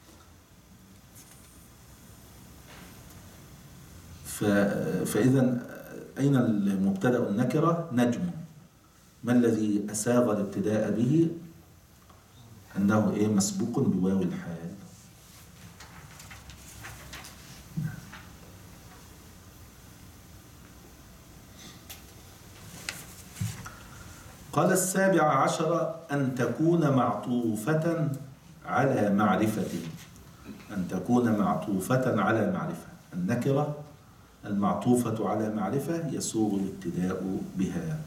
فإذا أين المبتدأ النكرة؟ نجم. ما الذي أساغ الابتداء به؟ أنه إيه؟ مسبوق بواو الحال. قال السابع عشر أن تكون معطوفة على معرفة، أن تكون معطوفة على معرفة. النكرة المعطوفة على معرفة يسوغ الابتداء بها.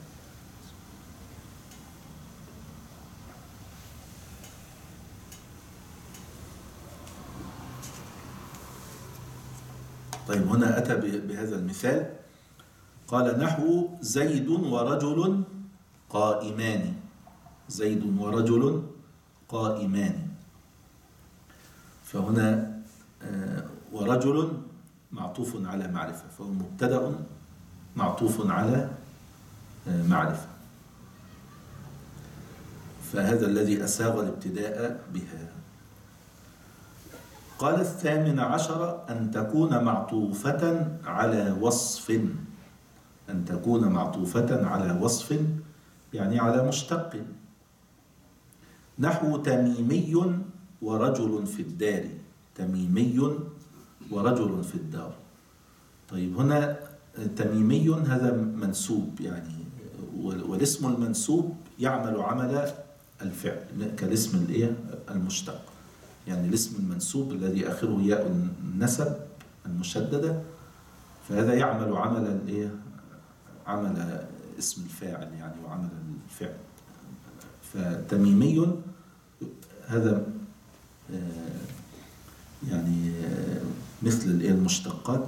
طيب هنا أتى بهذا المثال، قال نحو زيد ورجل قائمان، زيد ورجل قائمان. فهنا ورجل معطوف على معرفة، فهو مبتدأ معطوف على معرفة، فهذا الذي أساغ الابتداء بها. قال الثامن عشر أن تكون معطوفة على وصف، أن تكون معطوفة على وصف يعني على مشتق، نحو تميمي ورجل في الدار، تميمي ورجل في الدار. طيب هنا تميمي هذا منسوب يعني، والاسم المنسوب يعمل عمل الفعل كالاسم المشتق، يعني الاسم المنسوب الذي آخره ياء النسب المشددة، فهذا يعمل عمل عمل اسم الفاعل يعني وعمل الفعل. فتميمي هذا يعني مثل المشتقات.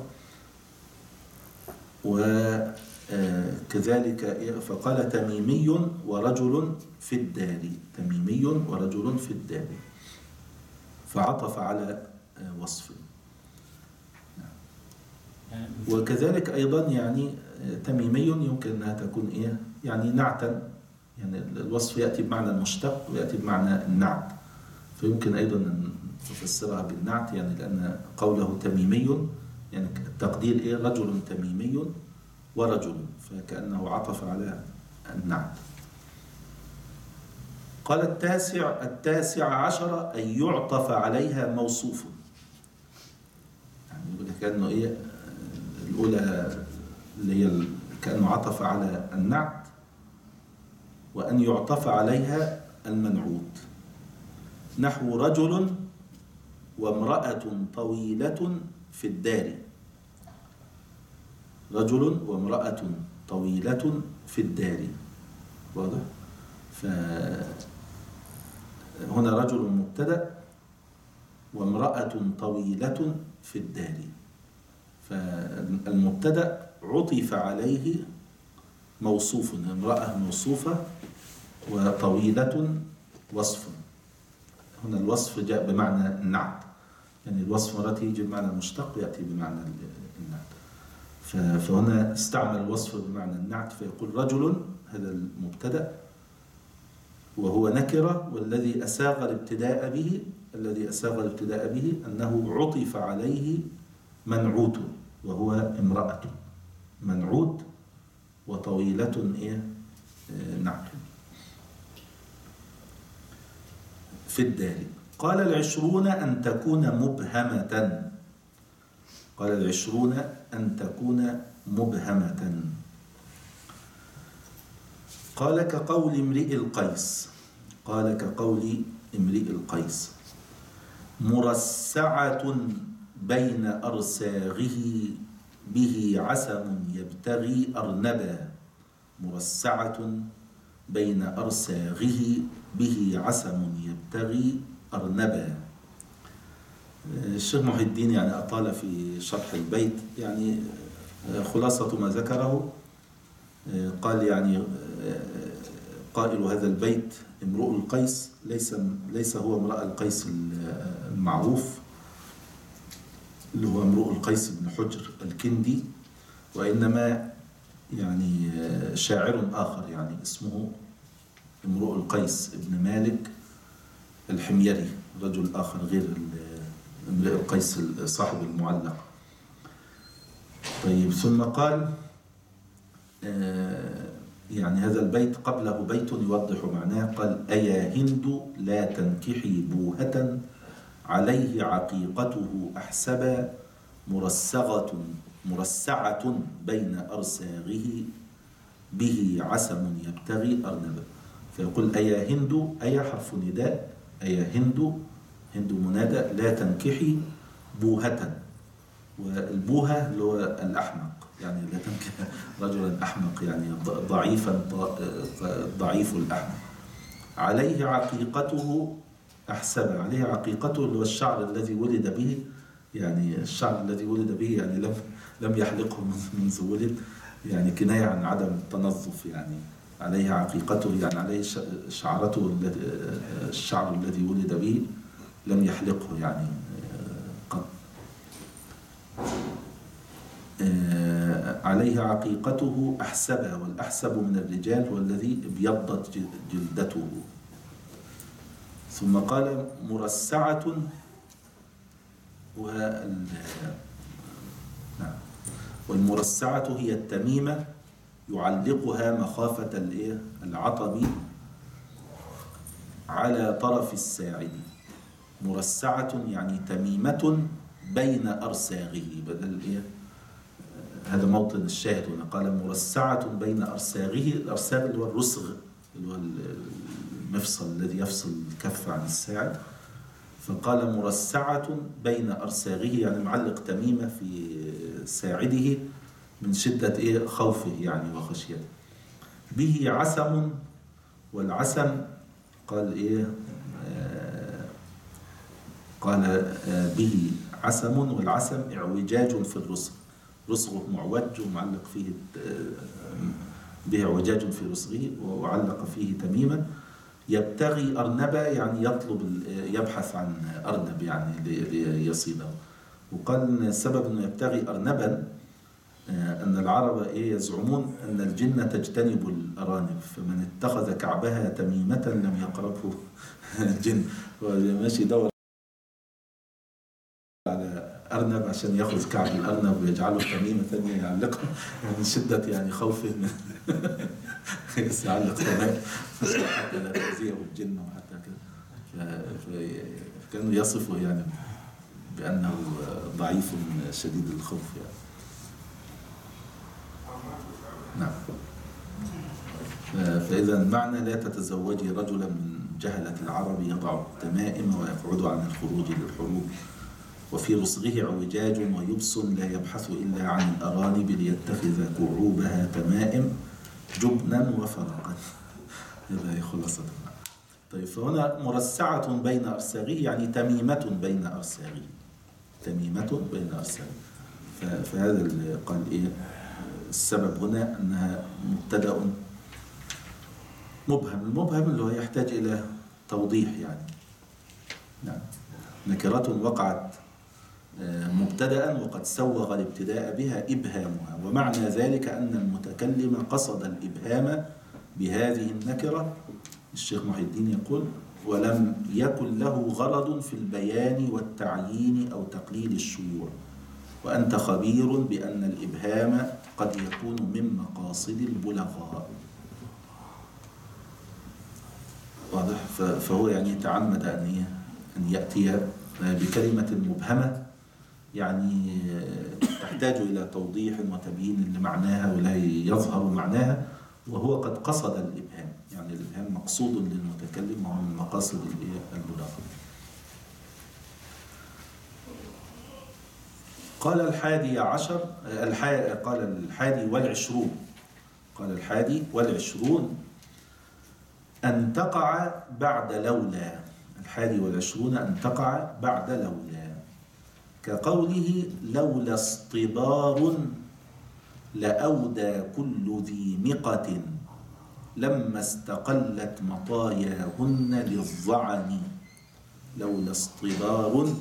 وكذلك فقال تميمي ورجل في الدار، تميمي ورجل في الدار، فعطف على وصف. وكذلك أيضا يعني تميمي يمكن أنها تكون يعني نعتا، يعني الوصف يأتي بمعنى المشتق ويأتي بمعنى النعت، فيمكن أيضا أن تفسرها بالنعت، يعني لأن قوله تميمي يعني التقدير إيه؟ رجل تميمي ورجل، فكأنه عطف على النعت. قال التاسع عشر أن يعطف عليها موصوف، يعني يقول لك كأنه إيه الأولى اللي هي كأنه عطف على النعت، وأن يعطف عليها المنعوت، نحو رجل وامرأة طويلة في الدار، رجل وامرأة طويلة في الدار، واضح؟ فهنا رجل مبتدأ وامرأة طويلة في الدار، فالمبتدأ عطف عليه موصوف، امرأة موصوفة وطويلة وصف. هنا الوصف جاء بمعنى النعت، يعني الوصف مرات يجي بمعنى المشتق ويأتي بمعنى النعت، فهنا استعمل الوصف بمعنى النعت، فيقول رجل هذا المبتدأ وهو نكرة، والذي أساغ الابتداء به أنه عطف عليه منعوت وهو امرأة، منعوت وطويلة نعت في الدار. قال 20 أن تكون مبهمة، قال 20 أن تكون مبهمة. قال كقول امرئ القيس، قال كقول امرئ القيس مرسعة بين أرساغه به عسم يبتغي أرنبا، مرسعة بين أرساغه به عسم يبتغي أرنبا. الشيخ محي الدين يعني أطال في شرح البيت، يعني خلاصة ما ذكره قال يعني قائل هذا البيت امرؤ القيس ليس هو امرأ القيس المعروف اللي هو امرؤ القيس بن حجر الكندي، وإنما يعني شاعر آخر يعني اسمه امرؤ القيس بن مالك الحميري، رجل آخر غير امرؤ القيس صاحب المعلق. طيب ثم قال يعني هذا البيت قبله بيت يوضح معناه، قال أيا هند لا تنكحي بوهة عليه عقيقته أحسبا مرسعة بين أرساغه به عسم يبتغي أرنبا. فيقول أيا هند، أيا حرف نداء، أيا هند، هند منادى، لا تنكحي بوهة، والبوهة اللي هو الأحمق، يعني لا تنكح رجلا أحمق يعني ضعيفا ضعيف الأحمق. عليه عقيقته أحسب، عليه عقيقته اللي هو الشعر الذي ولد به، يعني الشعر الذي ولد به يعني لم يحلقه منذ ولد، يعني كناية عن عدم التنظف، يعني عليه عقيقته يعني عليه شعرته الشعر الذي ولد به لم يحلقه يعني قط. عليه عقيقته أحسبها، والأحسب من الرجال هو الذي ابيضت جلدته. ثم قال مرسعة، والمرسعة هي التميمة يعلقها مخافة العطب على طرف الساعد. مرسعة يعني تميمة بين أرساغه، بدل هذا موطن الشاهد هنا، قال مرسعة بين أرساغه، الأرساغ اللي هو الرسغ اللي هو المفصل الذي يفصل الكف عن الساعد، فقال مرسعة بين أرساغه يعني معلق تميمة في ساعده من شدة خوفه يعني وخشيته. به عسم، والعسم قال قال به عسم، والعسم اعوجاج في الرسغ، رسغه معوج ومعلق فيه به اعوجاج في رسغه وعلق فيه تميمة. يبتغي أرنبا يعني يطلب يبحث عن أرنب يعني ليصيده. وقال السبب أنه يبتغي أرنبا أن العرب يزعمون أن الجن تجتنب الأرانب، فمن اتخذ كعبها تميمة لم يقربه الجن. ماشي يدور على أرنب عشان يأخذ كعب الأرنب ويجعله تميمة يعلقه من شدة يعني خوفه من يعلق تمام حتى لا تأذيه الجن وحتى كده. فكانوا يصفه يعني بأنه ضعيف شديد الخوف يعني. نعم. فإذا المعنى لا تتزوجي رجلا من جهلة العرب يضع التمائم ويقعد عن الخروج للحروب، وفي رصغه اعوجاج ويبس لا يبحث إلا عن الأرانب ليتخذ كعوبها تمائم جبنا وفرقا. هذا خلاصة. طيب فهنا مرسعة بين أرساغه يعني تميمة بين أرساغه، تميمة بين أرساغه. فهذا اللي قال السبب هنا أنها مبتدأ مبهم. المبهم اللي هو يحتاج إلى توضيح يعني. نعم. نكرة وقعت مبتدأ وقد سوغ الابتداء بها إبهامها، ومعنى ذلك أن المتكلم قصد الإبهام بهذه النكرة. الشيخ محي الدين يقول: ولم يكن له غرض في البيان والتعيين أو تقليل الشيوع، وأنت خبير بأن الإبهام قد يكون من مقاصد البلغاء. واضح؟ فهو يعني تعمد أن يأتي بكلمة مبهمة يعني تحتاج إلى توضيح وتبيين لمعناها ولا يظهر معناها، وهو قد قصد الإبهام، يعني الإبهام مقصود للمتكلم وهو من مقاصد البلاغة. قال الحادي عشر، قال الحادي والعشرون، قال الحادي والعشرون أن تقع بعد لولا. الحادي والعشرون أن تقع بعد لولا، كقوله: لولا اصطبار لأودى كل ذي مقة لما استقلت مطاياهن للظعن. لولا اصطبار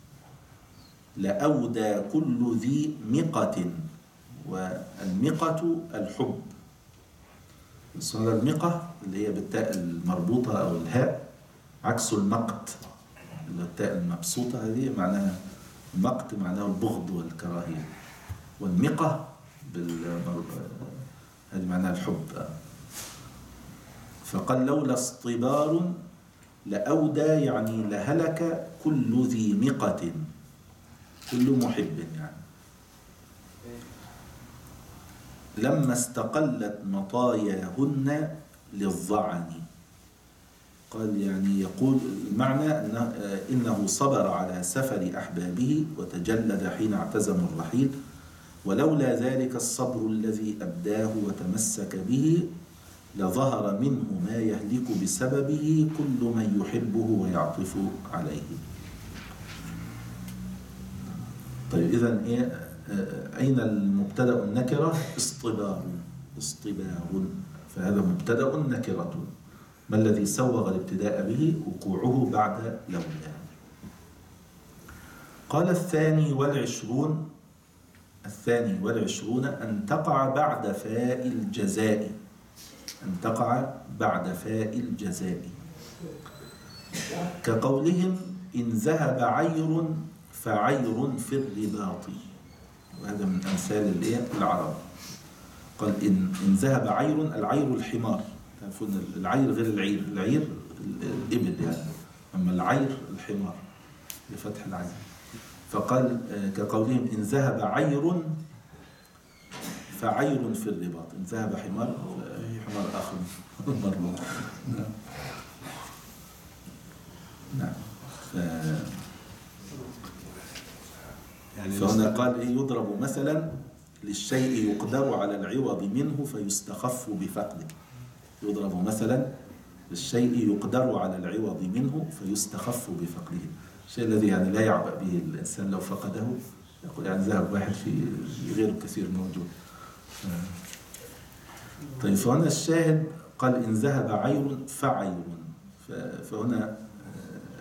لأودى كل ذي مقة، والمقة الحب. صار المقة اللي هي بالتاء المربوطة أو الهاء عكس المقت اللي التاء المبسوطة، هذه معناها المقت معناه البغض والكراهية، والمقة هذه معناها الحب. فقال: لولا اصطبار لأودى يعني لهلك كل ذي مقة، كل محب يعني. لما استقلت مطاياهن للظعن، قال يعني يقول المعنى إنه صبر على سفر أحبابه وتجلد حين اعتزموا الرحيل، ولولا ذلك الصبر الذي أبداه وتمسك به لظهر منه ما يهلك بسببه كل من يحبه ويعطف عليه. طيب إذن أين المبتدأ النكرة؟ اصطبار. فهذا مبتدأ نكرة. ما الذي سوغ الابتداء به؟ وقوعه بعد لولا. قال الثاني والعشرون أن تقع بعد فاء الجزاء. أن تقع بعد فاء الجزاء، كقولهم: إن ذهب عير فعير في الرباط. وهذا من أمثال العرب. قال إن ذهب عير، العير الحمار، تعرفون العير غير العير، العير الإبل يعني، أما العير الحمار بفتح العين. فقال كقولهم: إن ذهب عير فعير في الرباط. إن ذهب حمار حمار آخر مرة. نعم. فهنا قال يضرب مثلا للشيء يقدر على العوض منه فيستخف بفقده. يضرب مثلا للشيء يقدر على العوض منه فيستخف بفقده، الشيء الذي يعني لا يعبأ به الإنسان لو فقده، يقول يعني ذهب واحد في غير كثير موجود. طيب فهنا الشاهد قال: إن ذهب عير فعير. فهنا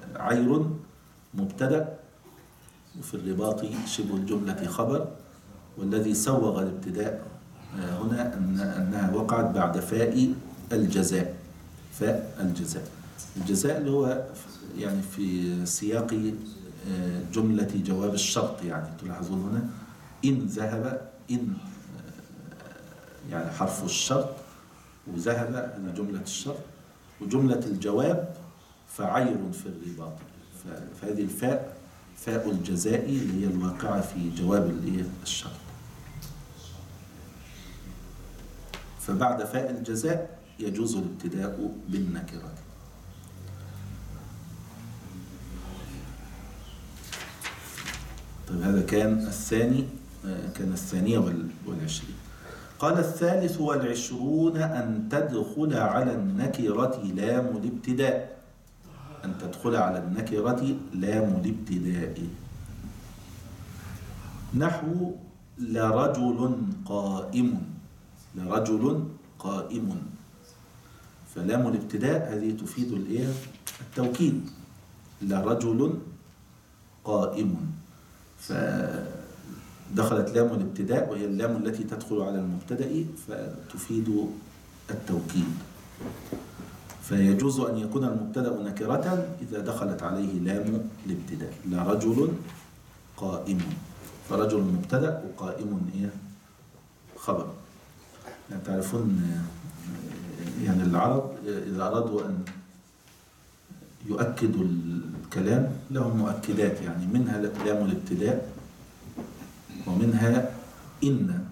عير مبتدأ، وفي الرباط شبه الجملة خبر، والذي سوغ الابتداء هنا أنها وقعت بعد فاء الجزاء. فاء الجزاء، الجزاء اللي هو يعني في سياق جملة جواب الشرط. يعني تلاحظون هنا إن ذهب، إن يعني حرف الشرط، وذهب هذه جملة الشرط، وجملة الجواب فعير في الرباط. فهذه الفاء فاء الجزاء اللي هي الواقعة في جواب الشرط. فبعد فاء الجزاء يجوز الابتداء بالنكرة. طيب هذا كان الثاني، كان الثانية والعشرين. قال الثالث والعشرون أن تدخل على النكرة لام الابتداء. أن تدخل على النكرة لام الابتداء. نحو لرجل قائم، لرجل قائم. فلام الابتداء هذه تفيد التوكيد. لرجل قائم، فدخلت لام الابتداء وهي اللام التي تدخل على المبتدأ فتفيد التوكيد. فيجوز أن يكون المبتدأ نكرة إذا دخلت عليه لام الابتداء. لرجل قائم، فرجل مبتدأ وقائم خبر. يعني تعرفون يعني العرب إذا أرادوا أن يؤكدوا الكلام لهم مؤكدات، يعني منها لام الابتداء ومنها إن.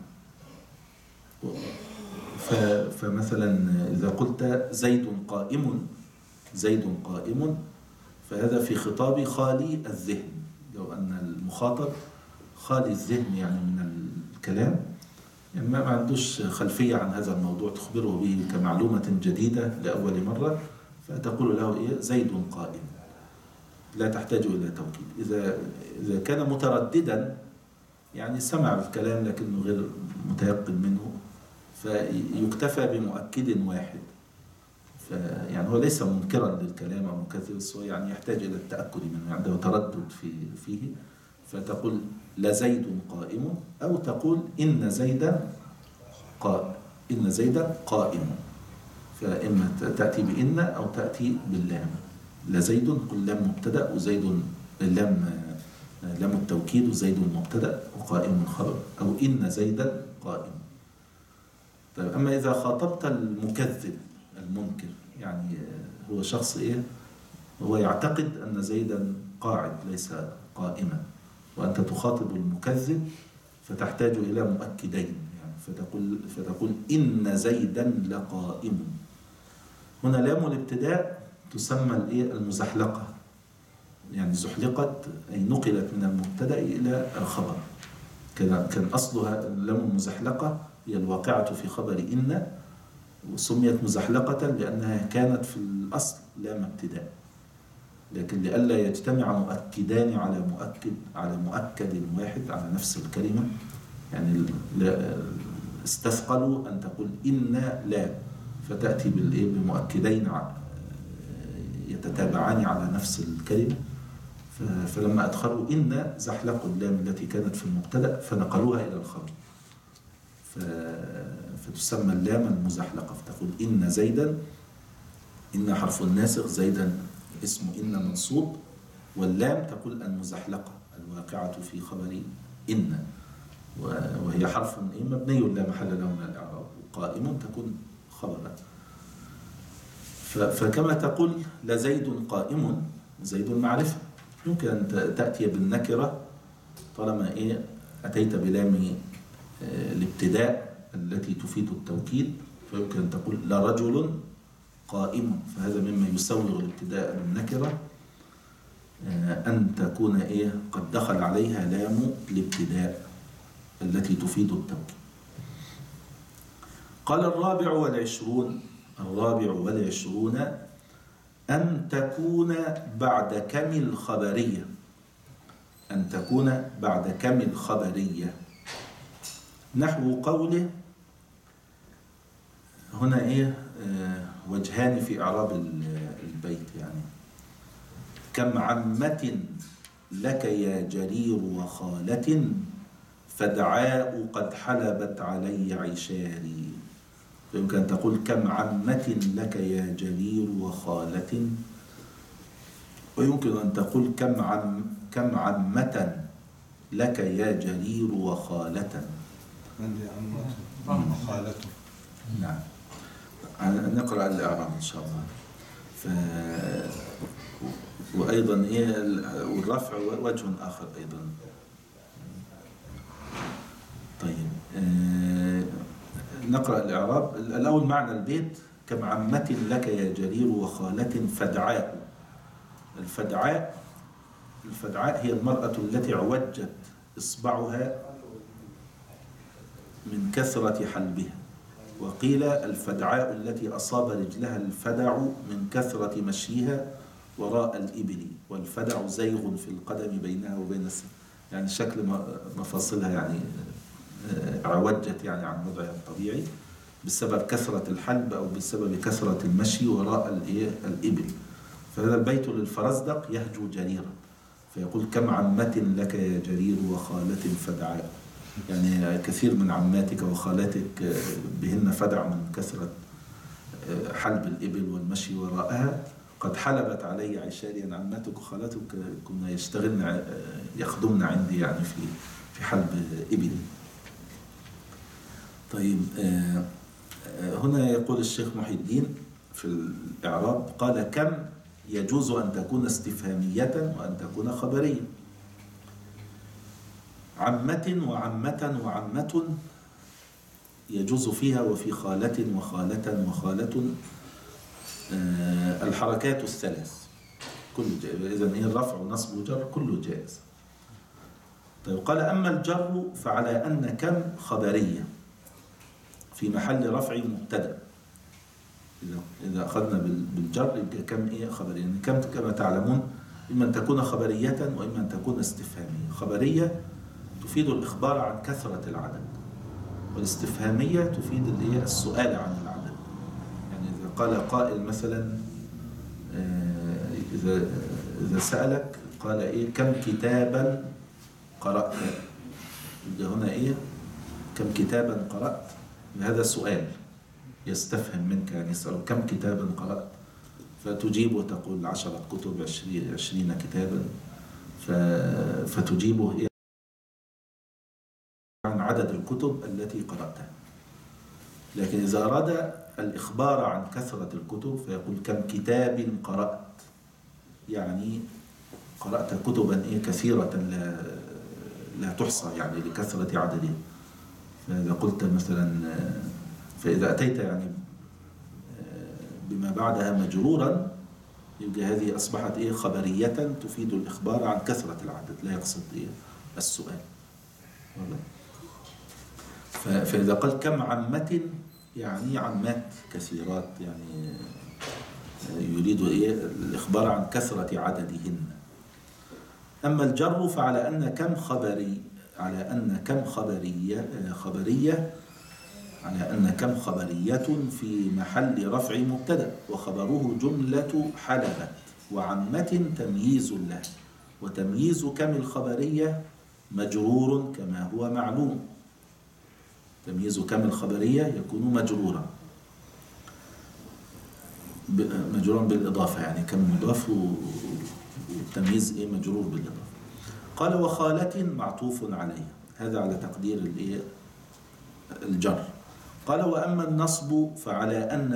فمثلا إذا قلت زيد قائم، زيد قائم، فهذا في خطاب خالي الذهن. لو أن المخاطب خالي الذهن يعني من الكلام، يعني ما عندوش خلفية عن هذا الموضوع تخبره به كمعلومة جديدة لأول مرة، فتقول له زيد قائم، لا تحتاج إلى توكيد. إذا كان مترددا يعني سمع الكلام لكنه غير متيقن منه، فيكتفى بمؤكد واحد. يعني هو ليس منكرا للكلام أو مكذب، هو يعني يحتاج إلى التأكد منه، عنده تردد فيه. فتقول لزيد قائم، أو تقول إن زيدا قائم. فإما تأتي بإن أو تأتي باللام. لزيد قل لام مبتدأ، وزيد لام التوكيد، وزيد مبتدأ وقائم خبر، أو إن زيدا قائم. طيب أما إذا خاطبت المكذب المنكر، يعني هو شخص هو يعتقد أن زيدا قاعد ليس قائما، وأنت تخاطب المكذب فتحتاج إلى مؤكدين، يعني فتقول إن زيدا لقائم. هنا لام الابتداء تسمى المزحلقة، يعني زحلقت أي نقلت من المبتدأ إلى الخبر. كان أصلها لام المزحلقة هي الواقعة في خبر إن، وسميت مزحلقة لأنها كانت في الأصل لام ابتداء، لكن لئلا يجتمع مؤكدان على مؤكد واحد على نفس الكلمة، يعني استثقلوا أن تقول إن لا، فتأتي بمؤكدين يتتابعان على نفس الكلمة. فلما أدخلوا إن زحلقوا اللام التي كانت في المبتدأ فنقلوها إلى الخبر، فتسمى اللام المزحلقة. فتقول إن زيدا، إن حرف الناسخ، زيدا اسم إن منصوب، واللام تقول المزحلقة الواقعة في خبر إن، وهي حرف مبني لا محل له من الإعراب، وقائم تكون خبرا. فكما تقول لزيد قائم، زيد معرفة، يمكن أن تأتي بالنكرة طالما أتيت بلام الابتداء التي تفيد التوكيد، فيمكن أن تقول لرجل قائم، فهذا مما يسوغ الابتداء بالنكرة أن تكون قد دخل عليها لام الابتداء التي تفيد التوكيد. قال الرابع والعشرون أن تكون بعد كم الخبرية. أن تكون بعد كم الخبرية. نحو قوله هنا وجهان في إعراب البيت، يعني كم عمة لك يا جرير وخالة فدعاء قد حلبت علي عشاري. فيمكن أن تقول كم عمة لك يا جرير وخالة، ويمكن أن تقول كم عمة لك يا جرير وخالة. عندي عمته وخالته. نعم. نقرأ الإعراب إن شاء الله. وأيضا والرفع وجه آخر أيضا. طيب نقرأ الإعراب الأول. معنى البيت كم عمة لك يا جرير وخالة فدعاء. الفدعاء هي المرأة التي عوجت إصبعها من كثرة حلبها، وقيل الفدعاء التي أصاب رجلها الفدع من كثرة مشيها وراء الإبل، والفدع زيغ في القدم بينها وبين السن، يعني شكل مفاصلها يعني عوجت يعني عن وضعها الطبيعي بسبب كثرة الحلب أو بسبب كثرة المشي وراء الإبل. فهذا البيت للفرزدق يهجو جريرا فيقول كم عمة لك يا جرير وخالة فدعاء، يعني كثير من عماتك وخالاتك بهن فدع من كثرة حلب الإبل والمشي وراءها. قد حلبت علي عشاري، يعني عماتك وخالاتك كنا يشتغلن يخدمن عندي يعني في حلب إبل. طيب هنا يقول الشيخ محي الدين في الإعراب قال كم يجوز أن تكون استفهامية وأن تكون خبرية. عمة وعمة يجوز فيها، وفي خالة وخالة الحركات الثلاث كل جائز. إذن الرفع ونصب وجر كله جائز. طيب قال أما الجر فعلى أن كم خبرية في محل رفع مبتدأ. إذا أخذنا بالجر يبقى كم خبرية، يعني كم كما تعلمون إما أن تكون خبرية وإما أن تكون استفهامية. خبرية تفيد الإخبار عن كثرة العدد، والاستفهامية تفيد السؤال عن العدد. يعني إذا قال قائل مثلا إذا سألك قال كم كتابا قرأت، يبقى هنا كم كتابا قرأت، هذا سؤال يستفهم منك، يعني يسأل كم كتابا قرأت، فتجيب وتقول 10 كتب 20 كتابا، فتجيبه عن عدد الكتب التي قرأتها. لكن إذا أراد الإخبار عن كثرة الكتب فيقول كم كتاب قرأت، يعني قرأت كتبا كثيرة لا تحصى يعني لكثرة عددها. فإذا قلت مثلا فإذا أتيت يعني بما بعدها مجرورا يبقى هذه أصبحت خبرية تفيد الإخبار عن كثرة العدد، لا يقصد السؤال. فإذا قال كم عمة يعني عمات كثيرات، يعني يريد الإخبار عن كثرة عددهن. أما الجر فعلى أن كم خبري، على أن كم خبرية على أن كم خبرية في محل رفع مبتدأ، وخبره جملة حلبت، وعمة تمييز له، وتمييز كم الخبرية مجرور كما هو معلوم. تمييز كم الخبرية يكون مجرورا بالإضافة، يعني كم مضاف والتمييز مجرور بالإضافة. قال وخالة معطوف عليه، هذا على تقدير الجر. قال وأما النصب فعلى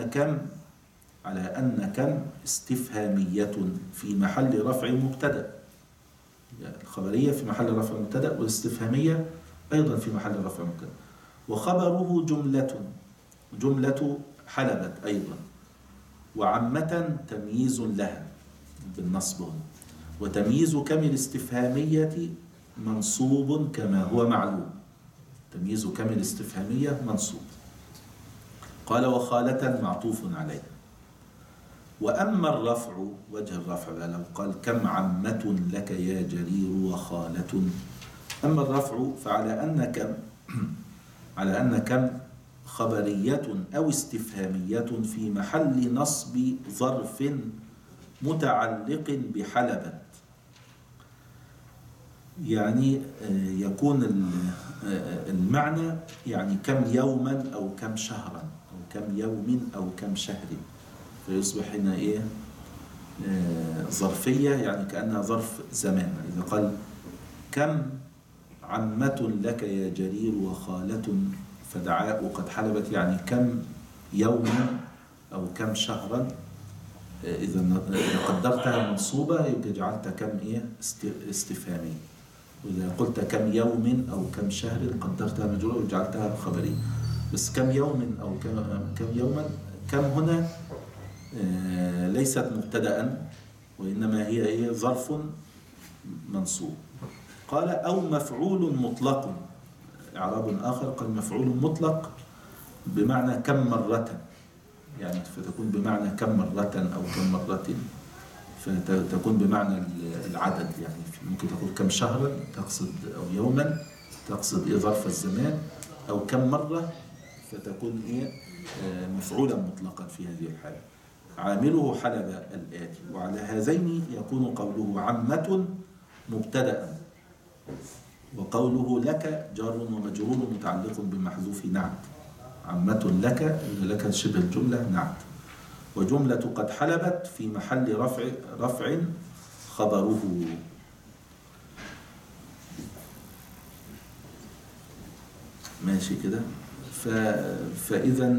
أن كم استفهامية في محل رفع مبتدأ، يعني الخبرية في محل رفع مبتدأ، والاستفهامية أيضا في محل رفع مبتدأ، وخبره جملة حلبت أيضا، وعمة تمييز لها بالنصب، وتمييز كم الاستفهامية منصوب كما هو معلوم. تمييز كم الاستفهامية منصوب. قال وخالة معطوف عليه. وأما الرفع، وجه الرفع بقى لو قال كم عمة لك يا جرير وخالة، أما الرفع فعلى أن كم خبرية أو استفهامية في محل نصب ظرف متعلق بحلبت، يعني يكون المعنى يعني كم يوما أو كم شهرا أو كم يوم أو كم شهر، فيصبح هنا إيه ظرفية، يعني كأنها ظرف زمان. إذا قال كم عمة لك يا جرير وخالة فدعاء قد حلبت، يعني كم يوما أو كم شهرا. إذا قدرتها منصوبة يبقى جعلت كم إيه استفهامية، وإذا قلت كم يوم أو كم شهر قدرتها مجرورة وجعلتها خبرية. بس كم يوم أو كم يوما، كم هنا ليست مبتدأ، وإنما هي إيه ظرف منصوب. قال أو مفعول مطلق، إعراب آخر قال مفعول مطلق بمعنى كم مرة، يعني فتكون بمعنى كم مرة أو كم مرة، فتكون بمعنى العدد. يعني ممكن تقول كم شهرا تقصد أو يوما تقصد إيه ظرف الزمان، أو كم مرة فتكون إيه مفعولا مطلقا في هذه الحالة. عامله حلب الآتي. وعلى هذين يكون قوله عمة مبتدأ، وقوله لك جار ومجرور متعلق بمحذوف نعت. عمة لك شبه الجملة نعت. وجملة قد حلبت في محل رفع خبره. ماشي كده. فإذا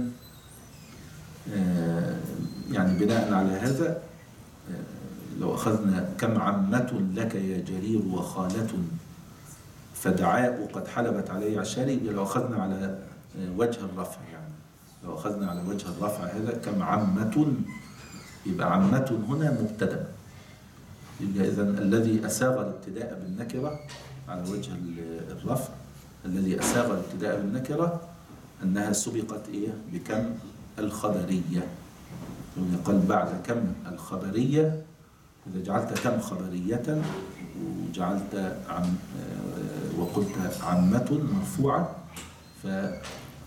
يعني بناء على هذا لو أخذنا كم عمة لك يا جرير وخالة فدعاء قد حلبت عليه عشاري، لو أخذنا على وجه الرفع، يعني لو أخذنا على وجه الرفع هذا كم عمة، يبقى عمة هنا مبتدأ. يبقى إذن الذي أساغ الابتداء بالنكرة على وجه الرفع، الذي أساغ الابتداء بالنكرة أنها سبقت إيه بكم الخبرية. يقال بعد كم الخبرية، إذا جعلت كم خبرية وجعلت وقلت عمة مرفوعة، فهذا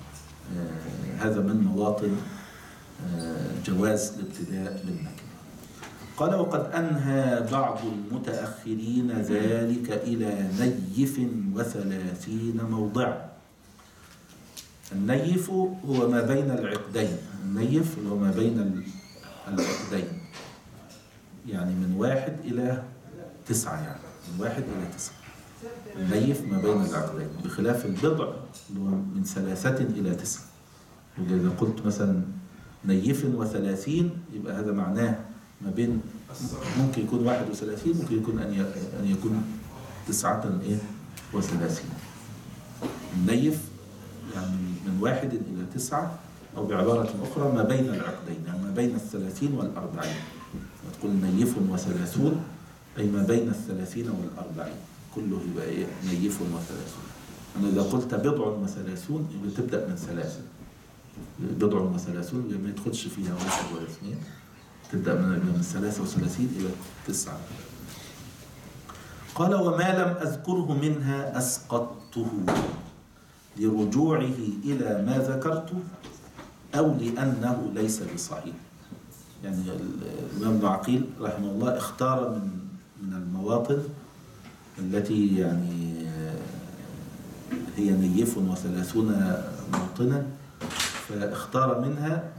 من مواطن جواز الابتداء بالنكرة. قال وقد أنهى بعض المتأخرين ذلك إلى نيف 30 موضعا. النيف هو ما بين العقدين، النيف هو ما بين العقدين، يعني من 1 إلى 9، يعني من 1 إلى 9 النيف ما بين العقدين، بخلاف البضع اللي هو من 3 إلى 9. إذا قلت مثلا نيف 30 يبقى هذا معناه ما بين، ممكن يكون 31، ممكن يكون أن يكون 39. النيف يعني من 1 إلى 9، أو بعبارة أخرى ما بين العقدين، يعني ما بين 30 و40. تقول نيف 30 أي ما بين 30 و40 كله يبقى إيه نيف 30. أنا إذا قلت بضع 30 يبقى تبدأ من 3. بضع 30 ما يدخلش فيها 1 ولا 2، تبدأ من 33 إلى 9. قال وما لم أذكره منها أسقطته لرجوعه إلى ما ذكرت أو لأنه ليس بصحيح. يعني الإمام ابن عقيل رحمه الله اختار من المواطن التي يعني هي نيف 30 موطنا، فاختار منها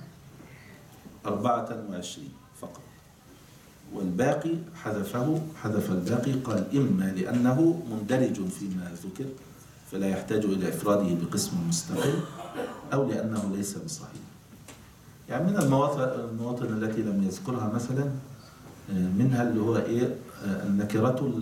24 فقط، والباقي حذف الباقي. قال إما لأنه مندرج فيما ذكر فلا يحتاج إلى إفراده بقسم مستقل، أو لأنه ليس بصحيح. يعني من المواطن التي لم يذكرها مثلا منها اللي هو إيه النكرة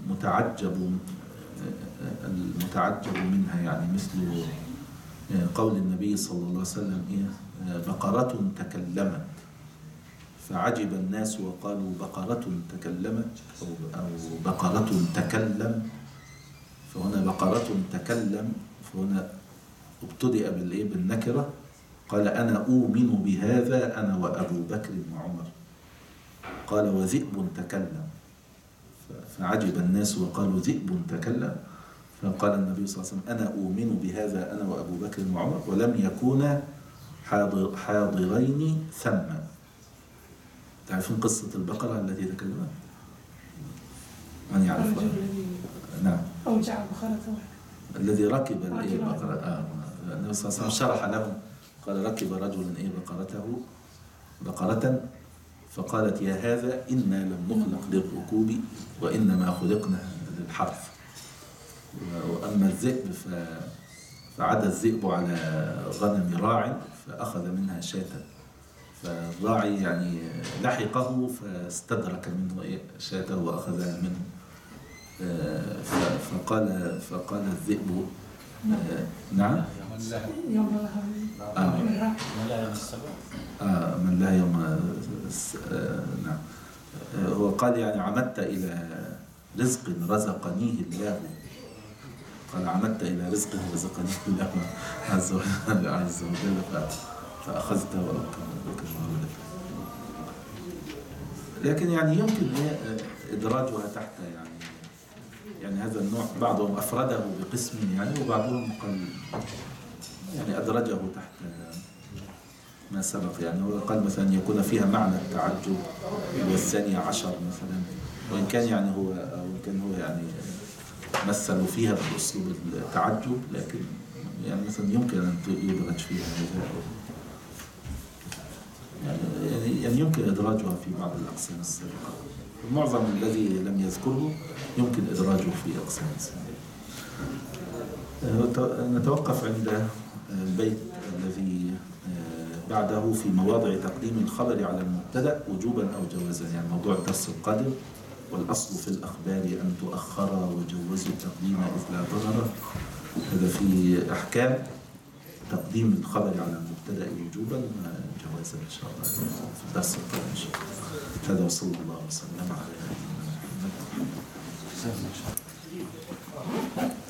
المتعجب منها، يعني مثل قول النبي صلى الله عليه وسلم إيه بقرة تكلمت فعجب الناس وقالوا بقرة تكلمت أو بقرة تكلم. فهنا بقرة تكلم، فهنا ابتدأ بالنكرة. قال أنا أؤمن بهذا أنا وأبو بكر وعمر. قال وذئب تكلم فعجب الناس وقالوا ذئب تكلم. فقال النبي صلى الله عليه وسلم أنا أؤمن بهذا أنا وأبو بكر وعمر ولم يكونا حاضرين ثم. تعرفون قصة البقرة التي تكلمت؟ من يعرفها؟ نعم. أو جعل بقرته. الذي ركب الإيه بقرة. النبي صلى الله عليه وسلم شرح لهم قال ركب رجل إيه بقرة فقالت يا هذا إنا لم نخلق للركوب وإنما خلقنا للحرث. وأما الذئب فعاد الذئب على غنم راع فأخذ منها شاة، فالراعي يعني لحقه فاستدرك منه شاته وأخذها منه. فقال الذئب نعم يوم لها من لا يوم نعم. هو قال يعني عمدت إلى رزق رزقنيه الله، قال عمدت إلى رزق رزقنيه الله عز وجل فأخذته وكمله. لكن يعني يمكن إدراجها تحت يعني هذا النوع بعضهم أفرده بقسم يعني، وبعضهم قال يعني أدرجه تحت ما سبق. يعني هو قال مثلا يكون فيها معنى التعجب والثاني عشر مثلا، وإن كان يعني هو يعني مثلوا فيها بأسلوب التعجب، لكن يعني مثلا يمكن أن يدرج فيها هذا يعني يمكن إدراجها في بعض الأقسام السابقة. المعظم الذي لم يذكره يمكن إدراجه في أقسام السابقة. نتوقف عند البيت الذي بعده في مواضع تقديم الخبر على المبتدأ وجوبا أو جوازا، يعني موضوع الدرس القادم. والأصل في الأخبار أن تؤخر وجوزوا التقديم إذ لا ضرر. هذا في أحكام تقديم الخبر على المبتدأ وجوبا وجوازا إن شاء الله في الدرس القادم إن شاء الله. هذا وصلى الله وسلم على نبينا محمد.